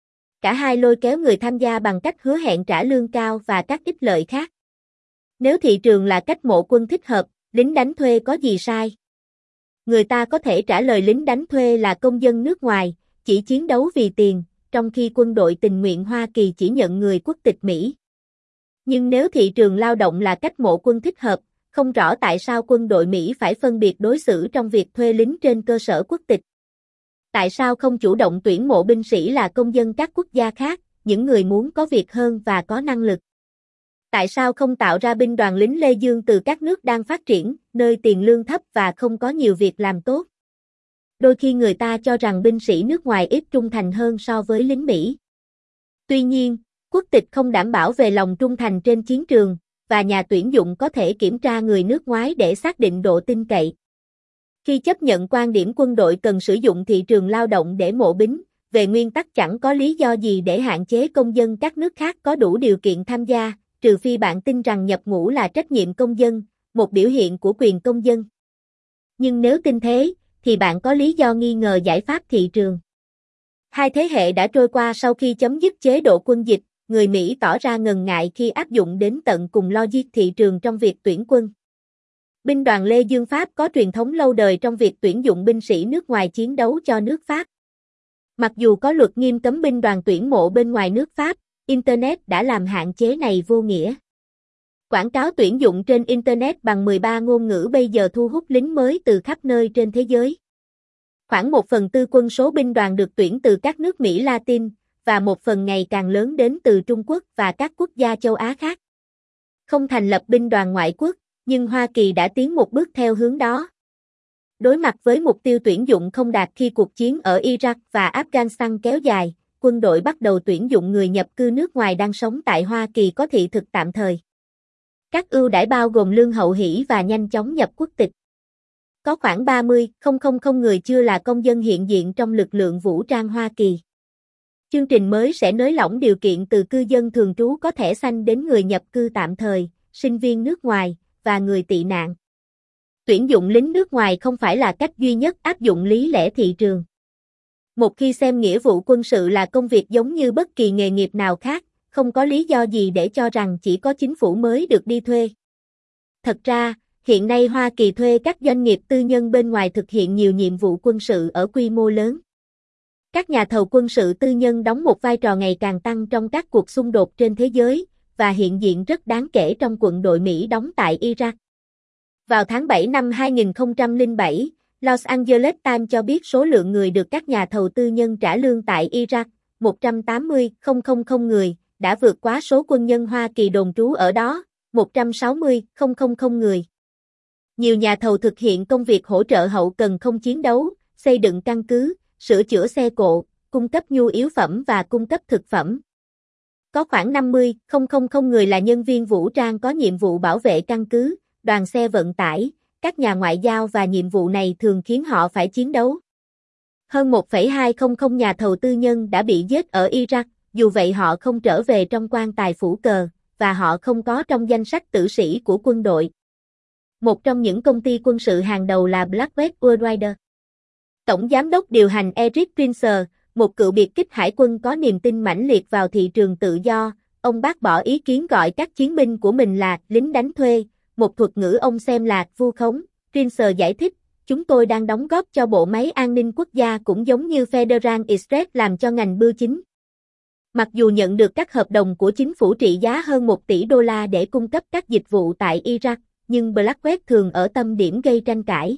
Cả hai lôi kéo người tham gia bằng cách hứa hẹn trả lương cao và các ích lợi khác. Nếu thị trường là cách mộ quân thích hợp, lính đánh thuê có gì sai? Người ta có thể trả lời lính đánh thuê là công dân nước ngoài, chỉ chiến đấu vì tiền, trong khi quân đội tình nguyện Hoa Kỳ chỉ nhận người quốc tịch Mỹ. Nhưng nếu thị trường lao động là cách mộ quân thích hợp, không rõ tại sao quân đội Mỹ phải phân biệt đối xử trong việc thuê lính trên cơ sở quốc tịch. Tại sao không chủ động tuyển mộ binh sĩ là công dân các quốc gia khác, những người muốn có việc hơn và có năng lực? Tại sao không tạo ra binh đoàn lính Lê Dương từ các nước đang phát triển, nơi tiền lương thấp và không có nhiều việc làm tốt? Đôi khi người ta cho rằng binh sĩ nước ngoài ít trung thành hơn so với lính Mỹ. Tuy nhiên, quốc tịch không đảm bảo về lòng trung thành trên chiến trường, và nhà tuyển dụng có thể kiểm tra người nước ngoài để xác định độ tin cậy. Khi chấp nhận quan điểm quân đội cần sử dụng thị trường lao động để mộ binh, về nguyên tắc chẳng có lý do gì để hạn chế công dân các nước khác có đủ điều kiện tham gia, trừ phi bạn tin rằng nhập ngũ là trách nhiệm công dân, một biểu hiện của quyền công dân. Nhưng nếu tin thế, thì bạn có lý do nghi ngờ giải pháp thị trường. Hai thế hệ đã trôi qua sau khi chấm dứt chế độ quân dịch, người Mỹ tỏ ra ngần ngại khi áp dụng đến tận cùng logic thị trường trong việc tuyển quân. Binh đoàn Lê Dương Pháp có truyền thống lâu đời trong việc tuyển dụng binh sĩ nước ngoài chiến đấu cho nước Pháp. Mặc dù có luật nghiêm cấm binh đoàn tuyển mộ bên ngoài nước Pháp, Internet đã làm hạn chế này vô nghĩa. Quảng cáo tuyển dụng trên Internet bằng mười ba ngôn ngữ bây giờ thu hút lính mới từ khắp nơi trên thế giới. Khoảng một phần tư quân số binh đoàn được tuyển từ các nước Mỹ Latin, và một phần ngày càng lớn đến từ Trung Quốc và các quốc gia châu Á khác. Không thành lập binh đoàn ngoại quốc, nhưng Hoa Kỳ đã tiến một bước theo hướng đó. Đối mặt với mục tiêu tuyển dụng không đạt khi cuộc chiến ở Iraq và Afghanistan kéo dài, quân đội bắt đầu tuyển dụng người nhập cư nước ngoài đang sống tại Hoa Kỳ có thị thực tạm thời. Các ưu đãi bao gồm lương hậu hỷ và nhanh chóng nhập quốc tịch. Có khoảng ba mươi nghìn người chưa là công dân hiện diện trong lực lượng vũ trang Hoa Kỳ. Chương trình mới sẽ nới lỏng điều kiện từ cư dân thường trú có thẻ xanh đến người nhập cư tạm thời, sinh viên nước ngoài, và người tị nạn. Tuyển dụng lính nước ngoài không phải là cách duy nhất áp dụng lý lẽ thị trường. Một khi xem nghĩa vụ quân sự là công việc giống như bất kỳ nghề nghiệp nào khác, không có lý do gì để cho rằng chỉ có chính phủ mới được đi thuê. Thật ra, hiện nay Hoa Kỳ thuê các doanh nghiệp tư nhân bên ngoài thực hiện nhiều nhiệm vụ quân sự ở quy mô lớn. Các nhà thầu quân sự tư nhân đóng một vai trò ngày càng tăng trong các cuộc xung đột trên thế giới, và hiện diện rất đáng kể trong quân đội Mỹ đóng tại Iraq. Vào tháng bảy năm hai nghìn không trăm lẻ bảy, Los Angeles Times cho biết số lượng người được các nhà thầu tư nhân trả lương tại Iraq, một trăm tám mươi nghìn người, đã vượt quá số quân nhân Hoa Kỳ đồn trú ở đó, một trăm sáu mươi nghìn người. Nhiều nhà thầu thực hiện công việc hỗ trợ hậu cần không chiến đấu, xây dựng căn cứ, sửa chữa xe cộ, cung cấp nhu yếu phẩm và cung cấp thực phẩm. Có khoảng năm mươi nghìn người là nhân viên vũ trang có nhiệm vụ bảo vệ căn cứ, đoàn xe vận tải, các nhà ngoại giao và nhiệm vụ này thường khiến họ phải chiến đấu. Hơn một phẩy hai không nhà thầu tư nhân đã bị giết ở Iraq, dù vậy họ không trở về trong quan tài phủ cờ, và họ không có trong danh sách tử sĩ của quân đội. Một trong những công ty quân sự hàng đầu là Blackwell Worldwide. Tổng giám đốc điều hành Eric Prinzer, một cựu biệt kích hải quân có niềm tin mãnh liệt vào thị trường tự do, ông bác bỏ ý kiến gọi các chiến binh của mình là lính đánh thuê, một thuật ngữ ông xem là vu khống. Prinzer giải thích, chúng tôi đang đóng góp cho bộ máy an ninh quốc gia cũng giống như Federal Express làm cho ngành bưu chính. Mặc dù nhận được các hợp đồng của chính phủ trị giá hơn một tỷ đô la để cung cấp các dịch vụ tại Iraq, nhưng Blackwell thường ở tâm điểm gây tranh cãi.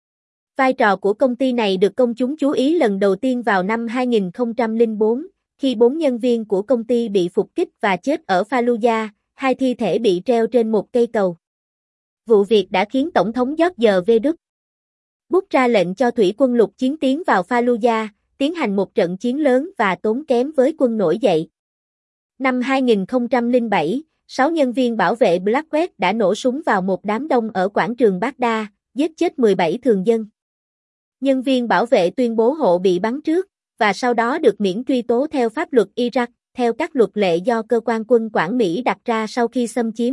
Vai trò của công ty này được công chúng chú ý lần đầu tiên vào năm hai nghìn không trăm lẻ bốn, khi bốn nhân viên của công ty bị phục kích và chết ở Fallujah, hai thi thể bị treo trên một cây cầu. Vụ việc đã khiến Tổng thống George W. Bush ra lệnh cho thủy quân lục chiến tiến vào Fallujah, tiến hành một trận chiến lớn và tốn kém với quân nổi dậy. Năm hai nghìn không trăm lẻ bảy, sáu nhân viên bảo vệ Blackwell đã nổ súng vào một đám đông ở quảng trường Baghdad, giết chết mười bảy thường dân. Nhân viên bảo vệ tuyên bố hộ bị bắn trước, và sau đó được miễn truy tố theo pháp luật Iraq, theo các luật lệ do cơ quan quân quản Mỹ đặt ra sau khi xâm chiếm.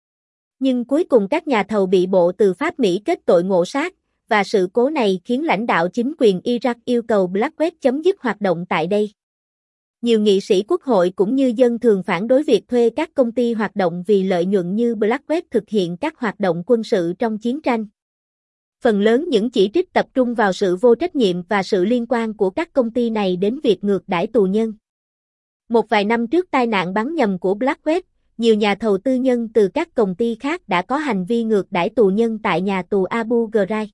Nhưng cuối cùng các nhà thầu bị Bộ Tư pháp Mỹ kết tội ngộ sát, và sự cố này khiến lãnh đạo chính quyền Iraq yêu cầu Blackwell chấm dứt hoạt động tại đây. Nhiều nghị sĩ quốc hội cũng như dân thường phản đối việc thuê các công ty hoạt động vì lợi nhuận như Blackwell thực hiện các hoạt động quân sự trong chiến tranh. Phần lớn những chỉ trích tập trung vào sự vô trách nhiệm và sự liên quan của các công ty này đến việc ngược đãi tù nhân. Một vài năm trước tai nạn bắn nhầm của Blackwell, nhiều nhà thầu tư nhân từ các công ty khác đã có hành vi ngược đãi tù nhân tại nhà tù Abu Ghraib.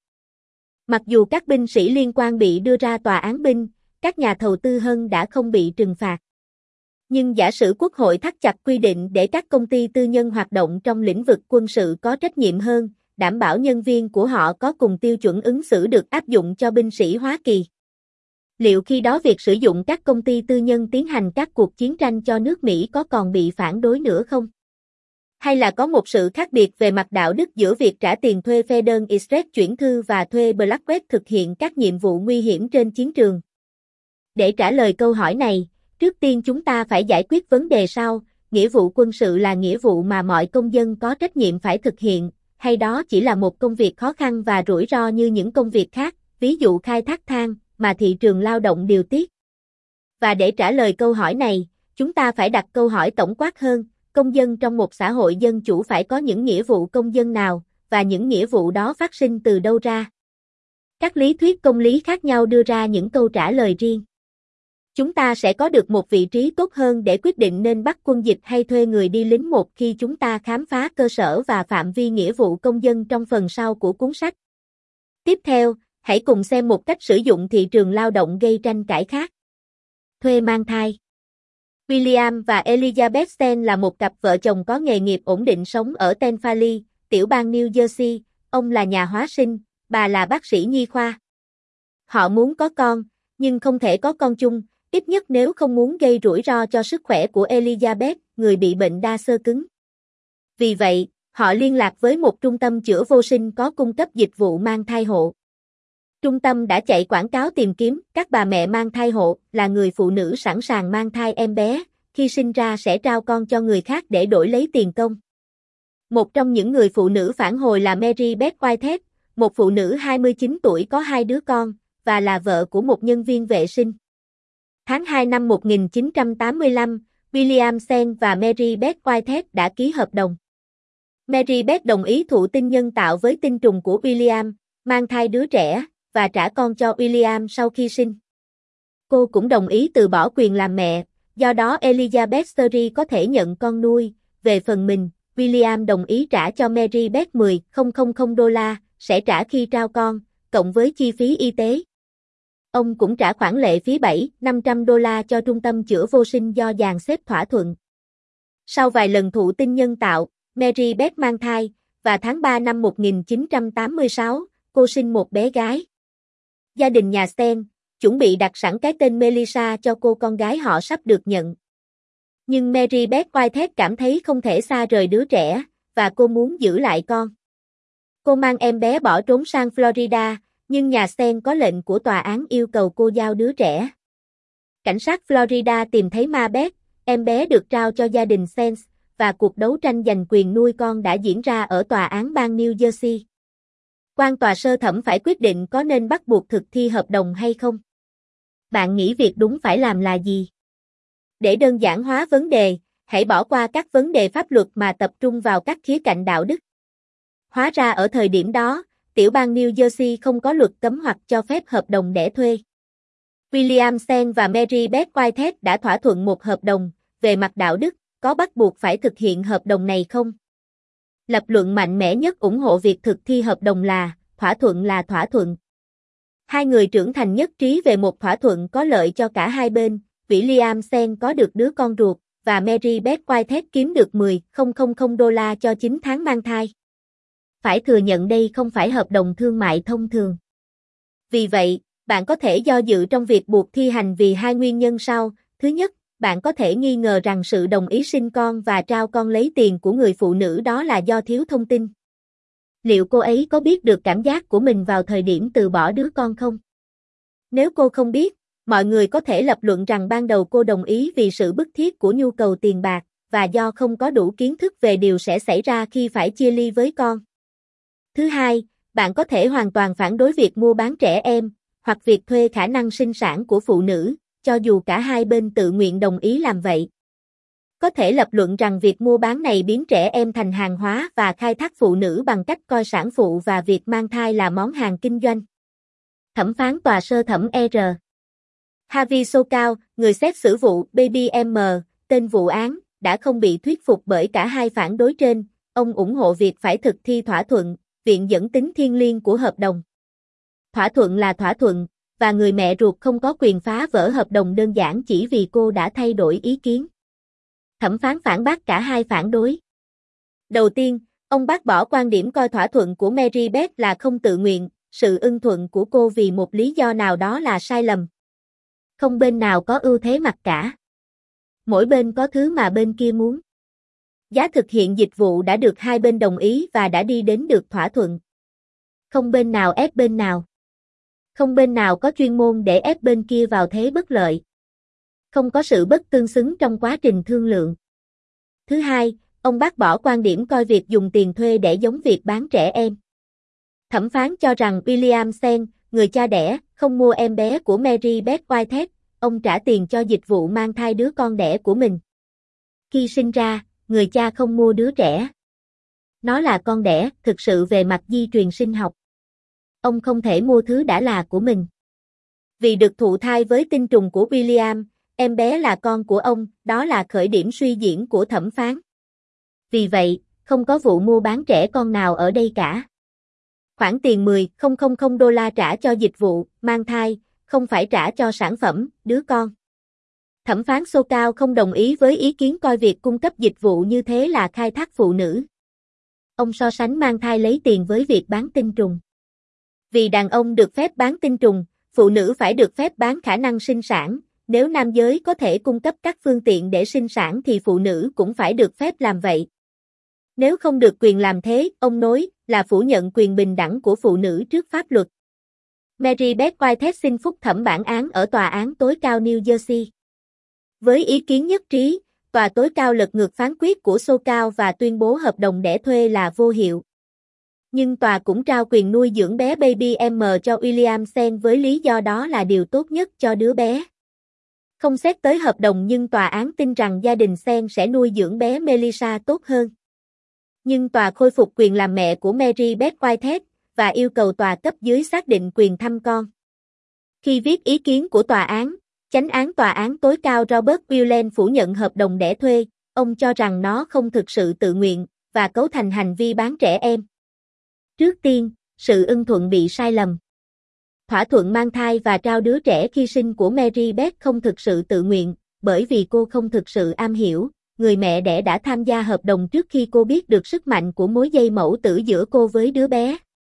Mặc dù các binh sĩ liên quan bị đưa ra tòa án binh, các nhà thầu tư hơn đã không bị trừng phạt. Nhưng giả sử Quốc hội thắt chặt quy định để các công ty tư nhân hoạt động trong lĩnh vực quân sự có trách nhiệm hơn, đảm bảo nhân viên của họ có cùng tiêu chuẩn ứng xử được áp dụng cho binh sĩ Hoa Kỳ. Liệu khi đó việc sử dụng các công ty tư nhân tiến hành các cuộc chiến tranh cho nước Mỹ có còn bị phản đối nữa không? Hay là có một sự khác biệt về mặt đạo đức giữa việc trả tiền thuê Federal Express chuyển thư và thuê Blackwell thực hiện các nhiệm vụ nguy hiểm trên chiến trường? Để trả lời câu hỏi này, trước tiên chúng ta phải giải quyết vấn đề sau, nghĩa vụ quân sự là nghĩa vụ mà mọi công dân có trách nhiệm phải thực hiện, hay đó chỉ là một công việc khó khăn và rủi ro như những công việc khác, ví dụ khai thác than, mà thị trường lao động điều tiết? Và để trả lời câu hỏi này, chúng ta phải đặt câu hỏi tổng quát hơn, công dân trong một xã hội dân chủ phải có những nghĩa vụ công dân nào, và những nghĩa vụ đó phát sinh từ đâu ra? Các lý thuyết công lý khác nhau đưa ra những câu trả lời riêng. Chúng ta sẽ có được một vị trí tốt hơn để quyết định nên bắt quân dịch hay thuê người đi lính một khi chúng ta khám phá cơ sở và phạm vi nghĩa vụ công dân trong phần sau của cuốn sách. Tiếp theo, hãy cùng xem một cách sử dụng thị trường lao động gây tranh cãi khác. Thuê mang thai. William và Elizabeth Sten là một cặp vợ chồng có nghề nghiệp ổn định sống ở Ten Valley, tiểu bang New Jersey. Ông là nhà hóa sinh, bà là bác sĩ nhi khoa. Họ muốn có con, nhưng không thể có con chung, ít nhất nếu không muốn gây rủi ro cho sức khỏe của Elizabeth, người bị bệnh đa xơ cứng. Vì vậy, họ liên lạc với một trung tâm chữa vô sinh có cung cấp dịch vụ mang thai hộ. Trung tâm đã chạy quảng cáo tìm kiếm các bà mẹ mang thai hộ là người phụ nữ sẵn sàng mang thai em bé, khi sinh ra sẽ trao con cho người khác để đổi lấy tiền công. Một trong những người phụ nữ phản hồi là Mary Beth Whitehead, một phụ nữ hai mươi chín tuổi có hai đứa con, và là vợ của một nhân viên vệ sinh. Tháng hai năm một nghìn chín trăm tám mươi lăm, William Sen và Mary Beth Whitehead đã ký hợp đồng. Mary Beth đồng ý thụ tinh nhân tạo với tinh trùng của William, mang thai đứa trẻ, và trả con cho William sau khi sinh. Cô cũng đồng ý từ bỏ quyền làm mẹ, do đó Elizabeth Surrey có thể nhận con nuôi. Về phần mình, William đồng ý trả cho Mary Beth mười nghìn đô la, sẽ trả khi trao con, cộng với chi phí y tế. Ông cũng trả khoản lệ phí bảy trăm năm trăm đô la cho trung tâm chữa vô sinh do dàn xếp thỏa thuận. Sau vài lần thụ tinh nhân tạo, Mary Beth mang thai, và tháng ba năm một nghìn chín trăm tám mươi sáu, cô sinh một bé gái. Gia đình nhà Sten chuẩn bị đặt sẵn cái tên Melissa cho cô con gái họ sắp được nhận. Nhưng Mary Beth Whitehead cảm thấy không thể xa rời đứa trẻ, và cô muốn giữ lại con. Cô mang em bé bỏ trốn sang Florida, nhưng nhà Sten có lệnh của tòa án yêu cầu cô giao đứa trẻ. Cảnh sát Florida tìm thấy Ma Beth, em bé được trao cho gia đình Sten, và cuộc đấu tranh giành quyền nuôi con đã diễn ra ở tòa án bang New Jersey. Quan tòa sơ thẩm phải quyết định có nên bắt buộc thực thi hợp đồng hay không. Bạn nghĩ việc đúng phải làm là gì? Để đơn giản hóa vấn đề, hãy bỏ qua các vấn đề pháp luật mà tập trung vào các khía cạnh đạo đức. Hóa ra ở thời điểm đó, tiểu bang New Jersey không có luật cấm hoặc cho phép hợp đồng đẻ thuê. William Sten và Mary Beth Whitehead đã thỏa thuận một hợp đồng, về mặt đạo đức, có bắt buộc phải thực hiện hợp đồng này không? Lập luận mạnh mẽ nhất ủng hộ việc thực thi hợp đồng là, thỏa thuận là thỏa thuận. Hai người trưởng thành nhất trí về một thỏa thuận có lợi cho cả hai bên, William Sten có được đứa con ruột, và Mary Beth Whitehead kiếm được mười nghìn đô la cho chín tháng mang thai. Phải thừa nhận đây không phải hợp đồng thương mại thông thường. Vì vậy, bạn có thể do dự trong việc buộc thi hành vì hai nguyên nhân sau. Thứ nhất, bạn có thể nghi ngờ rằng sự đồng ý sinh con và trao con lấy tiền của người phụ nữ đó là do thiếu thông tin. Liệu cô ấy có biết được cảm giác của mình vào thời điểm từ bỏ đứa con không? Nếu cô không biết, mọi người có thể lập luận rằng ban đầu cô đồng ý vì sự bức thiết của nhu cầu tiền bạc, và do không có đủ kiến thức về điều sẽ xảy ra khi phải chia ly với con. Thứ hai, bạn có thể hoàn toàn phản đối việc mua bán trẻ em, hoặc việc thuê khả năng sinh sản của phụ nữ, cho dù cả hai bên tự nguyện đồng ý làm vậy. Có thể lập luận rằng việc mua bán này biến trẻ em thành hàng hóa và khai thác phụ nữ bằng cách coi sản phụ và việc mang thai là món hàng kinh doanh. Thẩm phán tòa sơ thẩm R. Harvey Sokal, người xét xử vụ Baby M, tên vụ án, đã không bị thuyết phục bởi cả hai phản đối trên. Ông ủng hộ việc phải thực thi thỏa thuận, viện dẫn tính thiêng liêng của hợp đồng. Thỏa thuận là thỏa thuận, và người mẹ ruột không có quyền phá vỡ hợp đồng đơn giản chỉ vì cô đã thay đổi ý kiến. Thẩm phán phản bác cả hai phản đối. Đầu tiên, ông bác bỏ quan điểm coi thỏa thuận của Mary Beth là không tự nguyện, sự ưng thuận của cô vì một lý do nào đó là sai lầm. Không bên nào có ưu thế mặt cả. Mỗi bên có thứ mà bên kia muốn. Giá thực hiện dịch vụ đã được hai bên đồng ý và đã đi đến được thỏa thuận. Không bên nào ép bên nào. Không bên nào có chuyên môn để ép bên kia vào thế bất lợi. Không có sự bất tương xứng trong quá trình thương lượng. Thứ hai, ông bác bỏ quan điểm coi việc dùng tiền thuê để giống việc bán trẻ em. Thẩm phán cho rằng William Sten, người cha đẻ, không mua em bé của Mary Beth Whitehead, ông trả tiền cho dịch vụ mang thai đứa con đẻ của mình. Khi sinh ra, người cha không mua đứa trẻ. Nó là con đẻ, thực sự về mặt di truyền sinh học. Ông không thể mua thứ đã là của mình. Vì được thụ thai với tinh trùng của William, em bé là con của ông, đó là khởi điểm suy diễn của thẩm phán. Vì vậy, không có vụ mua bán trẻ con nào ở đây cả. Khoản tiền mười nghìn đô la trả cho dịch vụ, mang thai, không phải trả cho sản phẩm, đứa con. Thẩm phán Sokal không đồng ý với ý kiến coi việc cung cấp dịch vụ như thế là khai thác phụ nữ. Ông so sánh mang thai lấy tiền với việc bán tinh trùng. Vì đàn ông được phép bán tinh trùng, phụ nữ phải được phép bán khả năng sinh sản. Nếu nam giới có thể cung cấp các phương tiện để sinh sản thì phụ nữ cũng phải được phép làm vậy. Nếu không được quyền làm thế, ông nói, là phủ nhận quyền bình đẳng của phụ nữ trước pháp luật. Mary Beth Whitehead xin phúc thẩm bản án ở tòa án tối cao New Jersey. Với ý kiến nhất trí, tòa tối cao lật ngược phán quyết của Sokal và tuyên bố hợp đồng đẻ thuê là vô hiệu. Nhưng tòa cũng trao quyền nuôi dưỡng bé Baby M cho William Sten với lý do đó là điều tốt nhất cho đứa bé. Không xét tới hợp đồng nhưng tòa án tin rằng gia đình Sten sẽ nuôi dưỡng bé Melissa tốt hơn. Nhưng tòa khôi phục quyền làm mẹ của Mary Beth Whitehead và yêu cầu tòa cấp dưới xác định quyền thăm con. Khi viết ý kiến của tòa án, chánh án tòa án tối cao Robert Wieland phủ nhận hợp đồng đẻ thuê, ông cho rằng nó không thực sự tự nguyện và cấu thành hành vi bán trẻ em. Trước tiên, sự ưng thuận bị sai lầm. Thỏa thuận mang thai và trao đứa trẻ khi sinh của Mary Beth không thực sự tự nguyện, bởi vì cô không thực sự am hiểu, người mẹ đẻ đã tham gia hợp đồng trước khi cô biết được sức mạnh của mối dây mẫu tử giữa cô với đứa bé.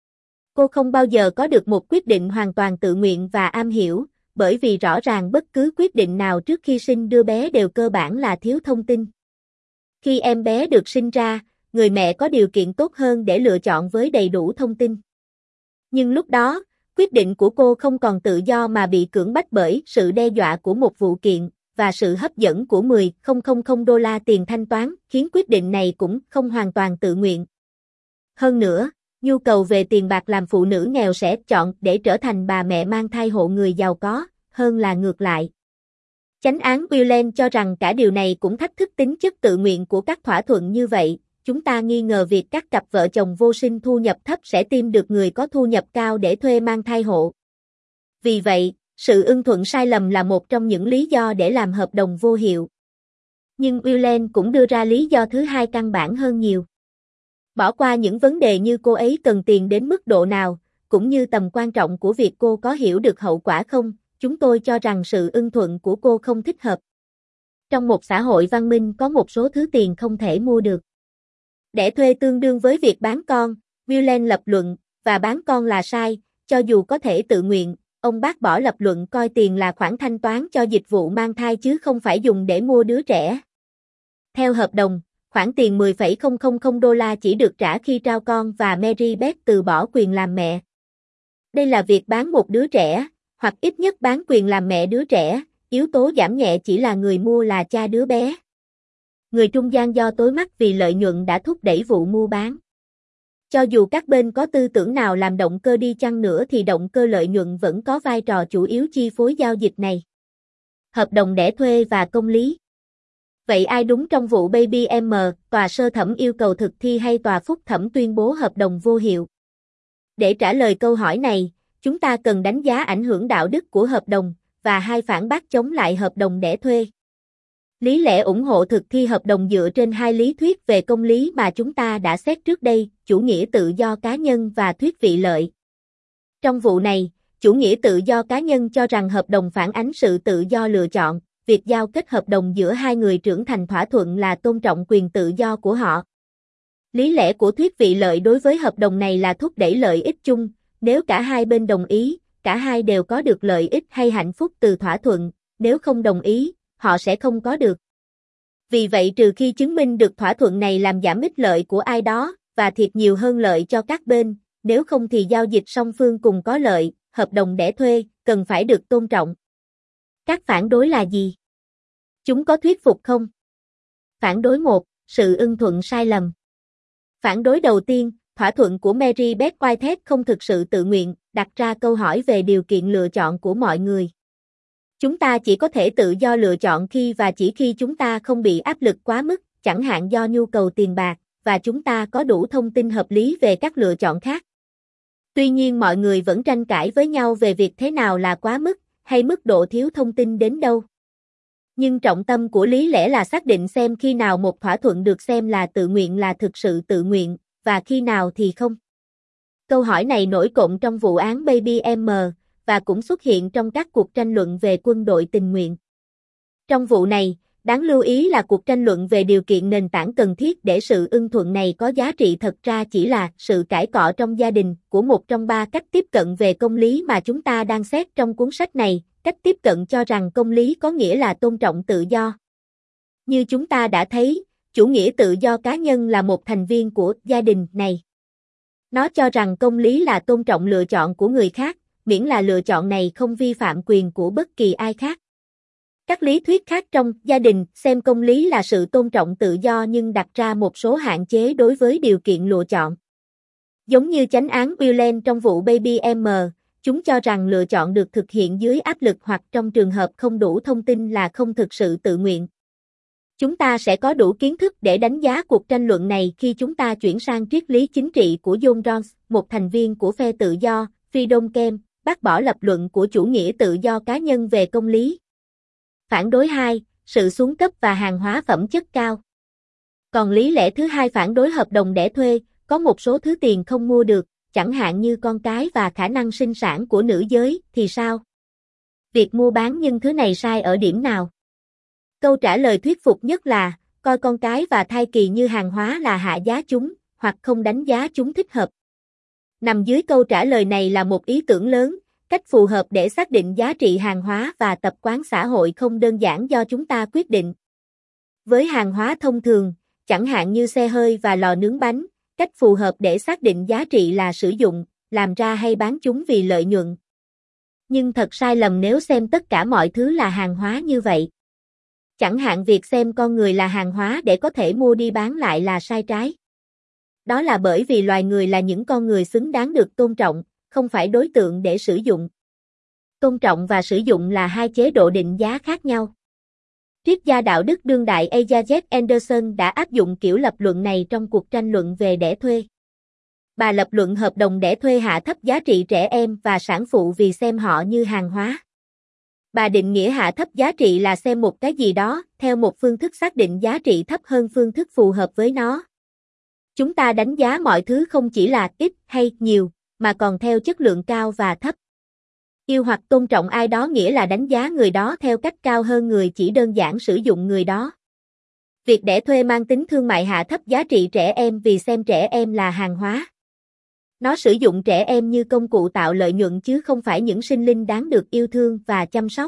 Cô không bao giờ có được một quyết định hoàn toàn tự nguyện và am hiểu, bởi vì rõ ràng bất cứ quyết định nào trước khi sinh đứa bé đều cơ bản là thiếu thông tin. Khi em bé được sinh ra, người mẹ có điều kiện tốt hơn để lựa chọn với đầy đủ thông tin. Nhưng lúc đó, quyết định của cô không còn tự do mà bị cưỡng bách bởi sự đe dọa của một vụ kiện, và sự hấp dẫn của mười nghìn đô la tiền thanh toán, khiến quyết định này cũng không hoàn toàn tự nguyện. Hơn nữa, nhu cầu về tiền bạc làm phụ nữ nghèo sẽ chọn để trở thành bà mẹ mang thai hộ người giàu có, hơn là ngược lại. Chánh án Whelan cho rằng cả điều này cũng thách thức tính chất tự nguyện của các thỏa thuận như vậy. Chúng ta nghi ngờ việc các cặp vợ chồng vô sinh thu nhập thấp sẽ tìm được người có thu nhập cao để thuê mang thai hộ. Vì vậy, sự ưng thuận sai lầm là một trong những lý do để làm hợp đồng vô hiệu. Nhưng Whelan cũng đưa ra lý do thứ hai căn bản hơn nhiều. Bỏ qua những vấn đề như cô ấy cần tiền đến mức độ nào, cũng như tầm quan trọng của việc cô có hiểu được hậu quả không, chúng tôi cho rằng sự ưng thuận của cô không thích hợp. Trong một xã hội văn minh có một số thứ tiền không thể mua được. Đẻ thuê tương đương với việc bán con, Whelan lập luận, và bán con là sai, cho dù có thể tự nguyện, ông bác bỏ lập luận coi tiền là khoản thanh toán cho dịch vụ mang thai chứ không phải dùng để mua đứa trẻ. Theo hợp đồng, khoản tiền mười nghìn đô la chỉ được trả khi trao con và Mary Beth từ bỏ quyền làm mẹ. Đây là việc bán một đứa trẻ, hoặc ít nhất bán quyền làm mẹ đứa trẻ, yếu tố giảm nhẹ chỉ là người mua là cha đứa bé. Người trung gian do tối mắt vì lợi nhuận đã thúc đẩy vụ mua bán. Cho dù các bên có tư tưởng nào làm động cơ đi chăng nữa thì động cơ lợi nhuận vẫn có vai trò chủ yếu chi phối giao dịch này. Hợp đồng đẻ thuê và công lý. Vậy ai đúng trong vụ Baby M, tòa sơ thẩm yêu cầu thực thi hay tòa phúc thẩm tuyên bố hợp đồng vô hiệu? Để trả lời câu hỏi này, chúng ta cần đánh giá ảnh hưởng đạo đức của hợp đồng, và hai phản bác chống lại hợp đồng đẻ thuê. Lý lẽ ủng hộ thực thi hợp đồng dựa trên hai lý thuyết về công lý mà chúng ta đã xét trước đây, chủ nghĩa tự do cá nhân và thuyết vị lợi. Trong vụ này, chủ nghĩa tự do cá nhân cho rằng hợp đồng phản ánh sự tự do lựa chọn, việc giao kết hợp đồng giữa hai người trưởng thành thỏa thuận là tôn trọng quyền tự do của họ. Lý lẽ của thuyết vị lợi đối với hợp đồng này là thúc đẩy lợi ích chung, nếu cả hai bên đồng ý, cả hai đều có được lợi ích hay hạnh phúc từ thỏa thuận, nếu không đồng ý, họ sẽ không có được. Vì vậy trừ khi chứng minh được thỏa thuận này làm giảm ích lợi của ai đó, và thiệt nhiều hơn lợi cho các bên, nếu không thì giao dịch song phương cùng có lợi, hợp đồng đẻ thuê, cần phải được tôn trọng. Các phản đối là gì? Chúng có thuyết phục không? Phản đối một, sự ưng thuận sai lầm. Phản đối đầu tiên, thỏa thuận của Mary Beth Whitehead không thực sự tự nguyện, đặt ra câu hỏi về điều kiện lựa chọn của mọi người. Chúng ta chỉ có thể tự do lựa chọn khi và chỉ khi chúng ta không bị áp lực quá mức, chẳng hạn do nhu cầu tiền bạc, và chúng ta có đủ thông tin hợp lý về các lựa chọn khác. Tuy nhiên mọi người vẫn tranh cãi với nhau về việc thế nào là quá mức, hay mức độ thiếu thông tin đến đâu. Nhưng trọng tâm của lý lẽ là xác định xem khi nào một thỏa thuận được xem là tự nguyện là thực sự tự nguyện, và khi nào thì không. Câu hỏi này nổi cộm trong vụ án Baby M, và cũng xuất hiện trong các cuộc tranh luận về quân đội tình nguyện. Trong vụ này, đáng lưu ý là cuộc tranh luận về điều kiện nền tảng cần thiết để sự ưng thuận này có giá trị thật ra chỉ là sự cãi cọ trong gia đình của một trong ba cách tiếp cận về công lý mà chúng ta đang xét trong cuốn sách này. Cách tiếp cận cho rằng công lý có nghĩa là tôn trọng tự do. Như chúng ta đã thấy, chủ nghĩa tự do cá nhân là một thành viên của gia đình này. Nó cho rằng công lý là tôn trọng lựa chọn của người khác, miễn là lựa chọn này không vi phạm quyền của bất kỳ ai khác. Các lý thuyết khác trong gia đình xem công lý là sự tôn trọng tự do nhưng đặt ra một số hạn chế đối với điều kiện lựa chọn. Giống như chánh án Whelan trong vụ Baby M, chúng cho rằng lựa chọn được thực hiện dưới áp lực hoặc trong trường hợp không đủ thông tin là không thực sự tự nguyện. Chúng ta sẽ có đủ kiến thức để đánh giá cuộc tranh luận này khi chúng ta chuyển sang triết lý chính trị của John Rawls, một thành viên của phe tự do, Freedom Camp, bác bỏ lập luận của chủ nghĩa tự do cá nhân về công lý. Phản đối hai, sự xuống cấp và hàng hóa phẩm chất cao. Còn lý lẽ thứ hai phản đối hợp đồng đẻ thuê, có một số thứ tiền không mua được, chẳng hạn như con cái và khả năng sinh sản của nữ giới, thì sao? Việc mua bán những thứ này sai ở điểm nào? Câu trả lời thuyết phục nhất là, coi con cái và thai kỳ như hàng hóa là hạ giá chúng, hoặc không đánh giá chúng thích hợp. Nằm dưới câu trả lời này là một ý tưởng lớn, cách phù hợp để xác định giá trị hàng hóa và tập quán xã hội không đơn giản do chúng ta quyết định. Với hàng hóa thông thường, chẳng hạn như xe hơi và lò nướng bánh, cách phù hợp để xác định giá trị là sử dụng, làm ra hay bán chúng vì lợi nhuận. Nhưng thật sai lầm nếu xem tất cả mọi thứ là hàng hóa như vậy. Chẳng hạn việc xem con người là hàng hóa để có thể mua đi bán lại là sai trái. Đó là bởi vì loài người là những con người xứng đáng được tôn trọng, không phải đối tượng để sử dụng. Tôn trọng và sử dụng là hai chế độ định giá khác nhau. Triết gia đạo đức đương đại A J Anderson đã áp dụng kiểu lập luận này trong cuộc tranh luận về đẻ thuê. Bà lập luận hợp đồng đẻ thuê hạ thấp giá trị trẻ em và sản phụ vì xem họ như hàng hóa. Bà định nghĩa hạ thấp giá trị là xem một cái gì đó theo một phương thức xác định giá trị thấp hơn phương thức phù hợp với nó. Chúng ta đánh giá mọi thứ không chỉ là ít hay nhiều, mà còn theo chất lượng cao và thấp. Yêu hoặc tôn trọng ai đó nghĩa là đánh giá người đó theo cách cao hơn người chỉ đơn giản sử dụng người đó. Việc đẻ thuê mang tính thương mại hạ thấp giá trị trẻ em vì xem trẻ em là hàng hóa. Nó sử dụng trẻ em như công cụ tạo lợi nhuận chứ không phải những sinh linh đáng được yêu thương và chăm sóc.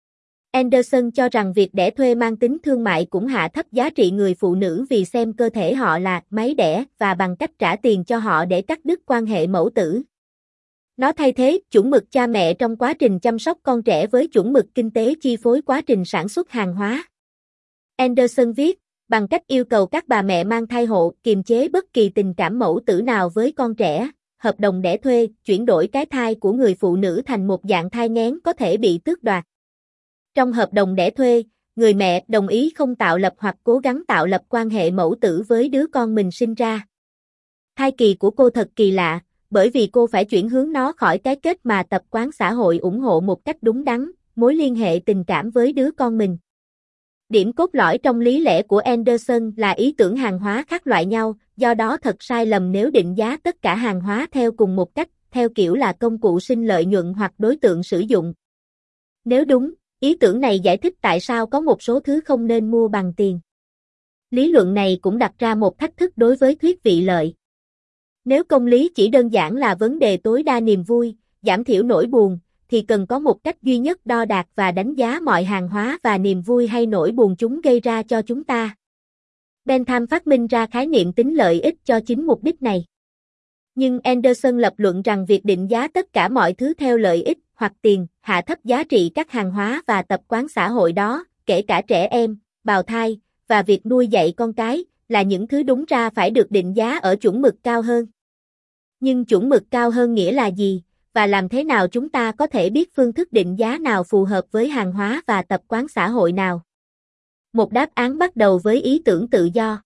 Anderson cho rằng việc đẻ thuê mang tính thương mại cũng hạ thấp giá trị người phụ nữ vì xem cơ thể họ là máy đẻ và bằng cách trả tiền cho họ để cắt đứt quan hệ mẫu tử. Nó thay thế chuẩn mực cha mẹ trong quá trình chăm sóc con trẻ với chuẩn mực kinh tế chi phối quá trình sản xuất hàng hóa. Anderson viết, bằng cách yêu cầu các bà mẹ mang thai hộ kiềm chế bất kỳ tình cảm mẫu tử nào với con trẻ, hợp đồng đẻ thuê chuyển đổi cái thai của người phụ nữ thành một dạng thai nghén có thể bị tước đoạt. Trong hợp đồng đẻ thuê, người mẹ đồng ý không tạo lập hoặc cố gắng tạo lập quan hệ mẫu tử với đứa con mình sinh ra. Thai kỳ của cô thật kỳ lạ, bởi vì cô phải chuyển hướng nó khỏi cái kết mà tập quán xã hội ủng hộ một cách đúng đắn, mối liên hệ tình cảm với đứa con mình. Điểm cốt lõi trong lý lẽ của Anderson là ý tưởng hàng hóa khác loại nhau, do đó thật sai lầm nếu định giá tất cả hàng hóa theo cùng một cách, theo kiểu là công cụ sinh lợi nhuận hoặc đối tượng sử dụng. Nếu đúng, ý tưởng này giải thích tại sao có một số thứ không nên mua bằng tiền. Lý luận này cũng đặt ra một thách thức đối với thuyết vị lợi. Nếu công lý chỉ đơn giản là vấn đề tối đa niềm vui, giảm thiểu nỗi buồn, thì cần có một cách duy nhất đo đạc và đánh giá mọi hàng hóa và niềm vui hay nỗi buồn chúng gây ra cho chúng ta. Bentham phát minh ra khái niệm tính lợi ích cho chính mục đích này. Nhưng Anderson lập luận rằng việc định giá tất cả mọi thứ theo lợi ích hoặc tiền, hạ thấp giá trị các hàng hóa và tập quán xã hội đó, kể cả trẻ em, bào thai, và việc nuôi dạy con cái, là những thứ đúng ra phải được định giá ở chuẩn mực cao hơn. Nhưng chuẩn mực cao hơn nghĩa là gì, và làm thế nào chúng ta có thể biết phương thức định giá nào phù hợp với hàng hóa và tập quán xã hội nào? Một đáp án bắt đầu với ý tưởng tự do.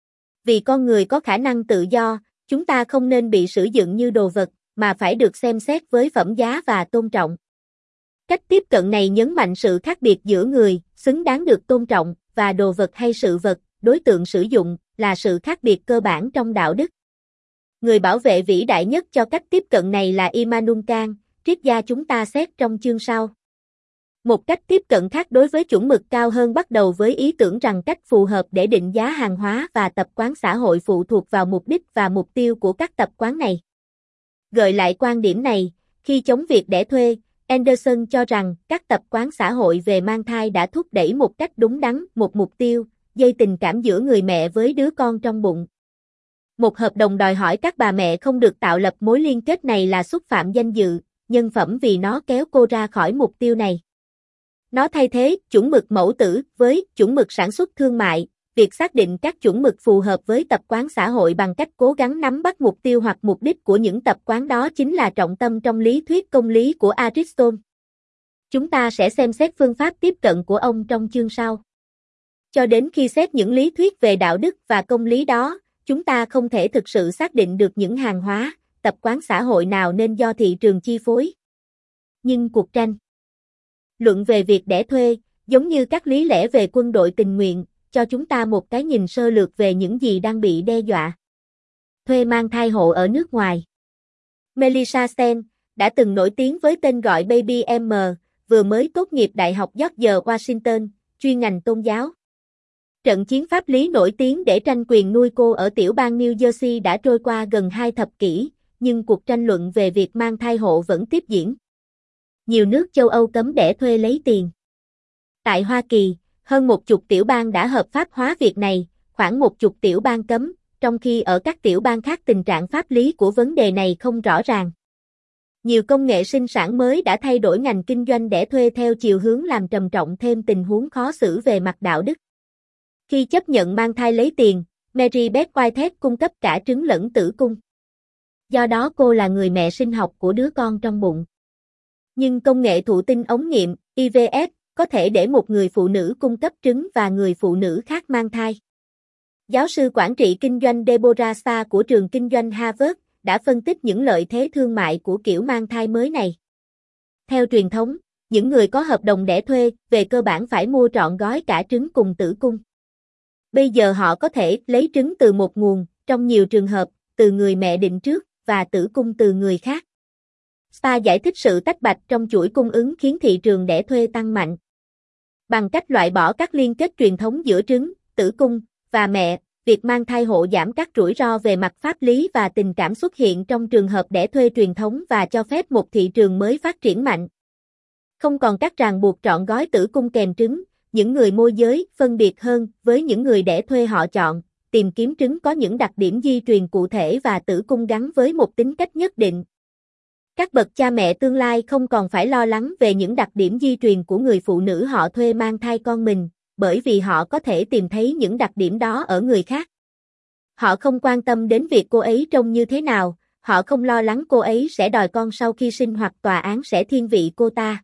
Vì con người có khả năng tự do, chúng ta không nên bị sử dụng như đồ vật, mà phải được xem xét với phẩm giá và tôn trọng. Cách tiếp cận này nhấn mạnh sự khác biệt giữa người, xứng đáng được tôn trọng, và đồ vật hay sự vật, đối tượng sử dụng, là sự khác biệt cơ bản trong đạo đức. Người bảo vệ vĩ đại nhất cho cách tiếp cận này là Immanuel Kant, triết gia chúng ta xét trong chương sau. Một cách tiếp cận khác đối với chuẩn mực cao hơn bắt đầu với ý tưởng rằng cách phù hợp để định giá hàng hóa và tập quán xã hội phụ thuộc vào mục đích và mục tiêu của các tập quán này. Gợi lại quan điểm này, khi chống việc đẻ thuê, Anderson cho rằng các tập quán xã hội về mang thai đã thúc đẩy một cách đúng đắn một mục tiêu, dây tình cảm giữa người mẹ với đứa con trong bụng. Một hợp đồng đòi hỏi các bà mẹ không được tạo lập mối liên kết này là xúc phạm danh dự, nhân phẩm vì nó kéo cô ra khỏi mục tiêu này. Nó thay thế chuẩn mực mẫu tử với chuẩn mực sản xuất thương mại, việc xác định các chuẩn mực phù hợp với tập quán xã hội bằng cách cố gắng nắm bắt mục tiêu hoặc mục đích của những tập quán đó chính là trọng tâm trong lý thuyết công lý của Aristotle. Chúng ta sẽ xem xét phương pháp tiếp cận của ông trong chương sau. Cho đến khi xét những lý thuyết về đạo đức và công lý đó, chúng ta không thể thực sự xác định được những hàng hóa, tập quán xã hội nào nên do thị trường chi phối. Nhưng cuộc tranh luận về việc đẻ thuê, giống như các lý lẽ về quân đội tình nguyện, cho chúng ta một cái nhìn sơ lược về những gì đang bị đe dọa. Thuê mang thai hộ ở nước ngoài. Melissa Sen, đã từng nổi tiếng với tên gọi Baby M, vừa mới tốt nghiệp Đại học George Washington, chuyên ngành tôn giáo. Trận chiến pháp lý nổi tiếng để tranh quyền nuôi cô ở tiểu bang New Jersey đã trôi qua gần hai thập kỷ, nhưng cuộc tranh luận về việc mang thai hộ vẫn tiếp diễn. Nhiều nước châu Âu cấm đẻ thuê lấy tiền. Tại Hoa Kỳ, hơn một chục tiểu bang đã hợp pháp hóa việc này, khoảng một chục tiểu bang cấm, trong khi ở các tiểu bang khác tình trạng pháp lý của vấn đề này không rõ ràng. Nhiều công nghệ sinh sản mới đã thay đổi ngành kinh doanh đẻ thuê theo chiều hướng làm trầm trọng thêm tình huống khó xử về mặt đạo đức. Khi chấp nhận mang thai lấy tiền, Mary Beth Whitehead cung cấp cả trứng lẫn tử cung. Do đó cô là người mẹ sinh học của đứa con trong bụng. Nhưng công nghệ thụ tinh ống nghiệm, I V F, có thể để một người phụ nữ cung cấp trứng và người phụ nữ khác mang thai. Giáo sư quản trị kinh doanh Deborah Starr của trường kinh doanh Harvard đã phân tích những lợi thế thương mại của kiểu mang thai mới này. Theo truyền thống, những người có hợp đồng đẻ thuê về cơ bản phải mua trọn gói cả trứng cùng tử cung. Bây giờ họ có thể lấy trứng từ một nguồn, trong nhiều trường hợp, từ người mẹ định trước, và tử cung từ người khác. Starr giải thích sự tách bạch trong chuỗi cung ứng khiến thị trường đẻ thuê tăng mạnh. Bằng cách loại bỏ các liên kết truyền thống giữa trứng, tử cung và mẹ, việc mang thai hộ giảm các rủi ro về mặt pháp lý và tình cảm xuất hiện trong trường hợp đẻ thuê truyền thống và cho phép một thị trường mới phát triển mạnh. Không còn các ràng buộc trọn gói tử cung kèm trứng, những người môi giới phân biệt hơn với những người đẻ thuê họ chọn, tìm kiếm trứng có những đặc điểm di truyền cụ thể và tử cung gắn với một tính cách nhất định. Các bậc cha mẹ tương lai không còn phải lo lắng về những đặc điểm di truyền của người phụ nữ họ thuê mang thai con mình, bởi vì họ có thể tìm thấy những đặc điểm đó ở người khác. Họ không quan tâm đến việc cô ấy trông như thế nào, họ không lo lắng cô ấy sẽ đòi con sau khi sinh hoặc tòa án sẽ thiên vị cô ta.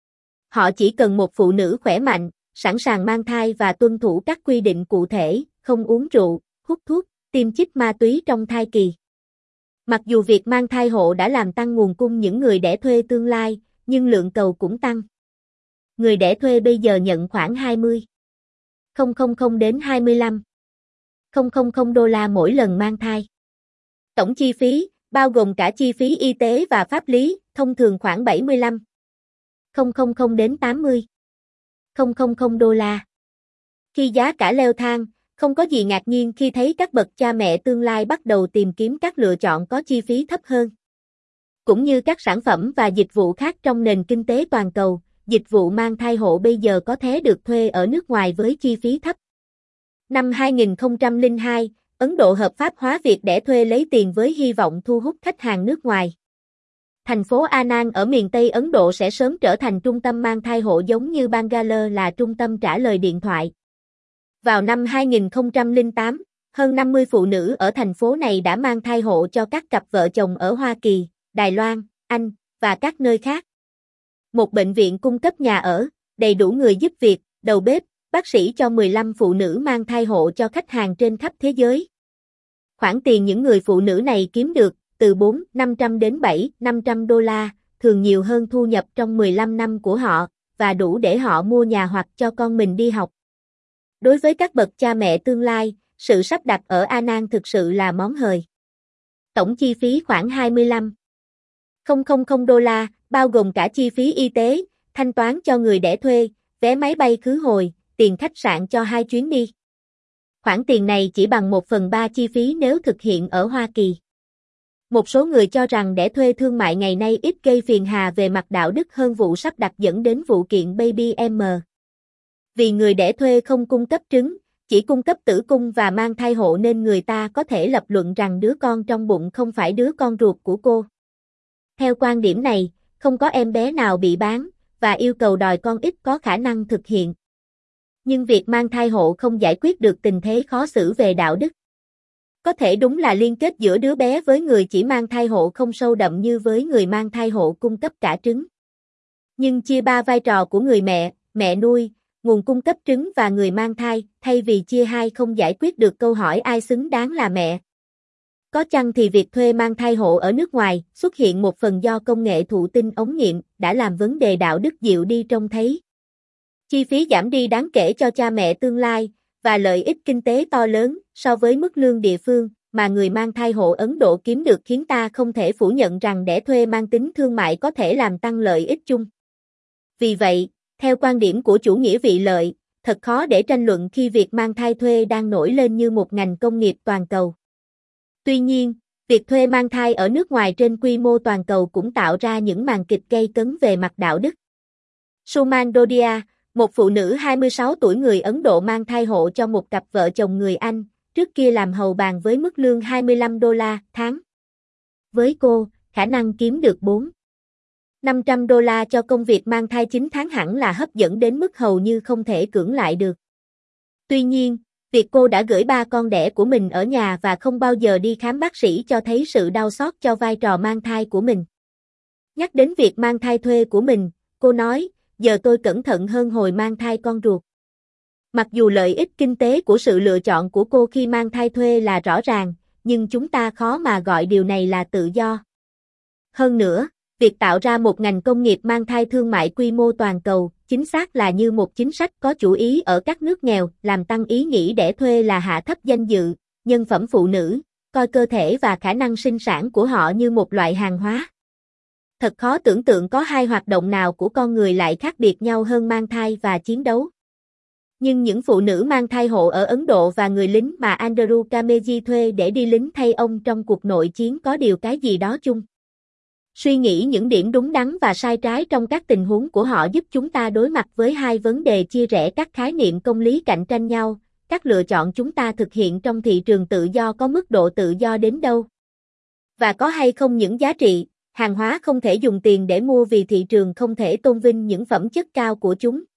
Họ chỉ cần một phụ nữ khỏe mạnh, sẵn sàng mang thai và tuân thủ các quy định cụ thể, không uống rượu, hút thuốc, tiêm chích ma túy trong thai kỳ. Mặc dù việc mang thai hộ đã làm tăng nguồn cung những người đẻ thuê tương lai, nhưng lượng cầu cũng tăng. Người đẻ thuê bây giờ nhận khoảng hai mươi nghìn đến hai mươi lăm nghìn đô la mỗi lần mang thai. Tổng chi phí, bao gồm cả chi phí y tế và pháp lý, thông thường khoảng bảy mươi lăm nghìn đến tám mươi nghìn đô la. Khi giá cả leo thang, không có gì ngạc nhiên khi thấy các bậc cha mẹ tương lai bắt đầu tìm kiếm các lựa chọn có chi phí thấp hơn. Cũng như các sản phẩm và dịch vụ khác trong nền kinh tế toàn cầu, dịch vụ mang thai hộ bây giờ có thể được thuê ở nước ngoài với chi phí thấp. Năm hai nghìn không trăm lẻ hai, Ấn Độ hợp pháp hóa việc đẻ thuê lấy tiền với hy vọng thu hút khách hàng nước ngoài. Thành phố Anand ở miền Tây Ấn Độ sẽ sớm trở thành trung tâm mang thai hộ giống như Bangalore là trung tâm trả lời điện thoại. Vào năm hai nghìn không trăm lẻ tám, hơn năm mươi phụ nữ ở thành phố này đã mang thai hộ cho các cặp vợ chồng ở Hoa Kỳ, Đài Loan, Anh và các nơi khác. Một bệnh viện cung cấp nhà ở, đầy đủ người giúp việc, đầu bếp, bác sĩ cho mười lăm phụ nữ mang thai hộ cho khách hàng trên khắp thế giới. Khoản tiền những người phụ nữ này kiếm được, từ bốn nghìn năm trăm đến bảy nghìn năm trăm đô la, thường nhiều hơn thu nhập trong mười lăm năm của họ, và đủ để họ mua nhà hoặc cho con mình đi học. Đối với các bậc cha mẹ tương lai, sự sắp đặt ở Anand thực sự là món hời. Tổng chi phí khoảng hai mươi lăm nghìn đô la, bao gồm cả chi phí y tế, thanh toán cho người đẻ thuê, vé máy bay khứ hồi, tiền khách sạn cho hai chuyến đi. Khoản tiền này chỉ bằng một phần ba chi phí nếu thực hiện ở Hoa Kỳ. Một số người cho rằng đẻ thuê thương mại ngày nay ít gây phiền hà về mặt đạo đức hơn vụ sắp đặt dẫn đến vụ kiện Baby M. Vì người đẻ thuê không cung cấp trứng, chỉ cung cấp tử cung và mang thai hộ nên người ta có thể lập luận rằng đứa con trong bụng không phải đứa con ruột của cô. Theo quan điểm này, không có em bé nào bị bán, và yêu cầu đòi con ít có khả năng thực hiện. Nhưng việc mang thai hộ không giải quyết được tình thế khó xử về đạo đức. Có thể đúng là liên kết giữa đứa bé với người chỉ mang thai hộ không sâu đậm như với người mang thai hộ cung cấp cả trứng. Nhưng chia ba vai trò của người mẹ, mẹ nuôi, nguồn cung cấp trứng và người mang thai, thay vì chia hai không giải quyết được câu hỏi ai xứng đáng là mẹ. Có chăng thì việc thuê mang thai hộ ở nước ngoài xuất hiện một phần do công nghệ thụ tinh ống nghiệm đã làm vấn đề đạo đức dịu đi trông thấy. Chi phí giảm đi đáng kể cho cha mẹ tương lai, và lợi ích kinh tế to lớn so với mức lương địa phương, mà người mang thai hộ Ấn Độ kiếm được khiến ta không thể phủ nhận rằng đẻ thuê mang tính thương mại có thể làm tăng lợi ích chung. Vì vậy, theo quan điểm của chủ nghĩa vị lợi, thật khó để tranh luận khi việc mang thai thuê đang nổi lên như một ngành công nghiệp toàn cầu. Tuy nhiên, việc thuê mang thai ở nước ngoài trên quy mô toàn cầu cũng tạo ra những màn kịch gay cấn về mặt đạo đức. Suman Dodia, một phụ nữ hai mươi sáu tuổi người Ấn Độ mang thai hộ cho một cặp vợ chồng người Anh, trước kia làm hầu bàn với mức lương hai mươi lăm đô la tháng. Với cô, khả năng kiếm được bốn năm trăm đô la cho công việc mang thai chín tháng hẳn là hấp dẫn đến mức hầu như không thể cưỡng lại được. Tuy nhiên, việc cô đã gửi ba con đẻ của mình ở nhà và không bao giờ đi khám bác sĩ cho thấy sự đau xót cho vai trò mang thai của mình. Nhắc đến việc mang thai thuê của mình, cô nói, giờ tôi cẩn thận hơn hồi mang thai con ruột. Mặc dù lợi ích kinh tế của sự lựa chọn của cô khi mang thai thuê là rõ ràng, nhưng chúng ta khó mà gọi điều này là tự do. Hơn nữa, việc tạo ra một ngành công nghiệp mang thai thương mại quy mô toàn cầu, chính xác là như một chính sách có chủ ý ở các nước nghèo, làm tăng ý nghĩ đẻ thuê là hạ thấp danh dự, nhân phẩm phụ nữ, coi cơ thể và khả năng sinh sản của họ như một loại hàng hóa. Thật khó tưởng tượng có hai hoạt động nào của con người lại khác biệt nhau hơn mang thai và chiến đấu. Nhưng những phụ nữ mang thai hộ ở Ấn Độ và người lính mà Andrew Carnegie thuê để đi lính thay ông trong cuộc nội chiến có điều cái gì đó chung. Suy nghĩ những điểm đúng đắn và sai trái trong các tình huống của họ giúp chúng ta đối mặt với hai vấn đề chia rẽ các khái niệm công lý cạnh tranh nhau, các lựa chọn chúng ta thực hiện trong thị trường tự do có mức độ tự do đến đâu. Và có hay không những giá trị, hàng hóa không thể dùng tiền để mua vì thị trường không thể tôn vinh những phẩm chất cao của chúng.